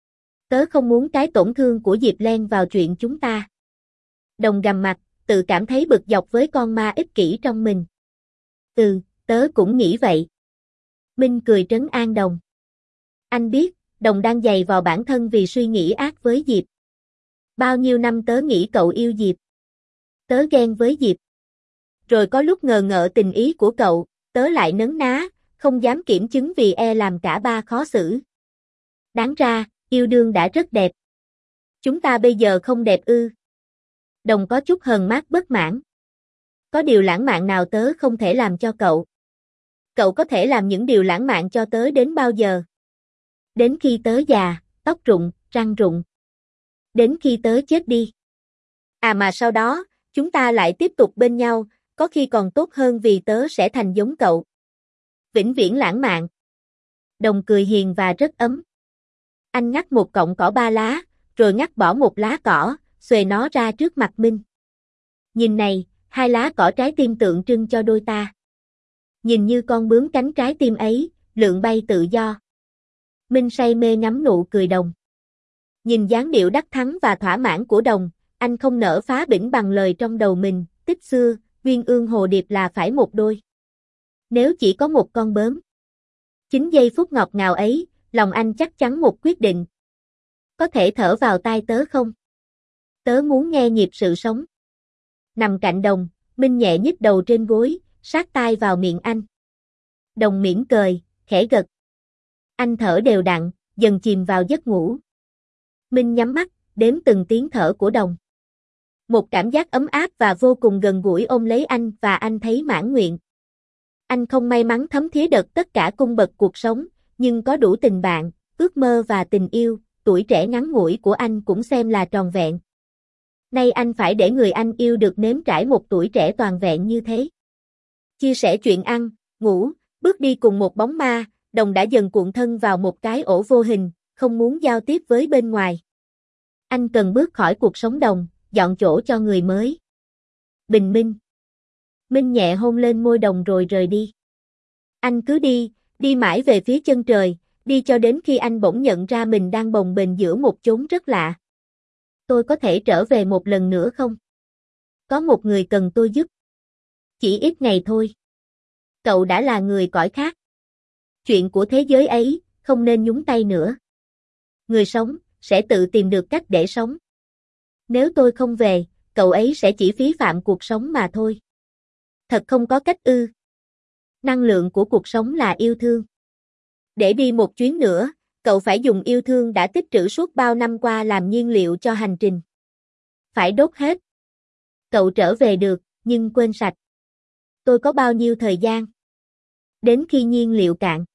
Tớ không muốn cái tổn thương của Diệp len vào chuyện chúng ta. Đồng gầm mặt, tự cảm thấy bực dọc với con ma ích kỷ trong mình. Ừ, tớ cũng nghĩ vậy. Minh cười trấn an Đồng. Anh biết, Đồng đang giày vào bản thân vì suy nghĩ ác với Diệp. Bao nhiêu năm tớ nghĩ cậu yêu Diệp. Tớ ghen với Diệp. Rồi có lúc ngờ ngợ tình ý của cậu, tớ lại nấn ná, không dám kiểm chứng vì e làm cả ba khó xử. Đáng ra, yêu đương đã rất đẹp. Chúng ta bây giờ không đẹp ư. Đồng có chút hờn mát bất mãn. Có điều lãng mạn nào tớ không thể làm cho cậu. Cậu có thể làm những điều lãng mạn cho tớ đến bao giờ? Đến khi tớ già, tóc rụng, răng rụng. Đến khi tớ chết đi. À mà sau đó, chúng ta lại tiếp tục bên nhau, có khi còn tốt hơn vì tớ sẽ thành giống cậu. Vĩnh viễn lãng mạn. Đồng cười hiền và rất ấm. Anh ngắt một cọng cỏ ba lá, rồi ngắt bỏ một lá cỏ, xuề nó ra trước mặt Minh. Nhìn này, hai lá cỏ trái tim tượng trưng cho đôi ta. Nhìn như con bướm cánh trái tim ấy, lượn bay tự do. Minh say mê ngắm nụ cười Đồng. Nhìn dáng điệu đắc thắng và thỏa mãn của Đồng, anh không nỡ phá bĩnh bằng lời trong đầu mình, tích xưa, uyên ương hồ điệp là phải một đôi. Nếu chỉ có một con bướm. Chính giây phút ngọt ngào ấy, lòng anh chắc chắn một quyết định. Có thể thở vào tai tớ không? Tớ muốn nghe nhịp sự sống. Nằm cạnh Đồng, Minh nhẹ nhích đầu trên gối, sát tai vào miệng anh. Đồng mỉm cười, khẽ gật. Anh thở đều đặn, dần chìm vào giấc ngủ. Minh nhắm mắt, đếm từng tiếng thở của Đồng. Một cảm giác ấm áp và vô cùng gần gũi ôm lấy anh và anh thấy mãn nguyện. Anh không may mắn thấm thía được tất cả cung bậc cuộc sống, nhưng có đủ tình bạn, ước mơ và tình yêu, tuổi trẻ ngắn ngủi của anh cũng xem là tròn vẹn. Nay anh phải để người anh yêu được nếm trải một tuổi trẻ toàn vẹn như thế. Chia sẻ chuyện ăn, ngủ, bước đi cùng một bóng ma, Đồng đã dần cuộn thân vào một cái ổ vô hình, không muốn giao tiếp với bên ngoài. Anh cần bước khỏi cuộc sống Đồng, dọn chỗ cho người mới. Bình minh. Minh nhẹ hôn lên môi Đồng rồi rời đi. Anh cứ đi, đi mãi về phía chân trời, đi cho đến khi anh bỗng nhận ra mình đang bồng bềnh giữa một chốn rất lạ. Tôi có thể trở về một lần nữa không? Có một người cần tôi giúp. Chỉ ít ngày thôi. Cậu đã là người cõi khác. Chuyện của thế giới ấy, không nên nhúng tay nữa. Người sống, sẽ tự tìm được cách để sống. Nếu tôi không về, cậu ấy sẽ chỉ phí phạm cuộc sống mà thôi. Thật không có cách ư. Năng lượng của cuộc sống là yêu thương. Để đi một chuyến nữa, cậu phải dùng yêu thương đã tích trữ suốt bao năm qua làm nhiên liệu cho hành trình. Phải đốt hết. Cậu trở về được, nhưng quên sạch. Tôi có bao nhiêu thời gian? Đến khi nhiên liệu cạn.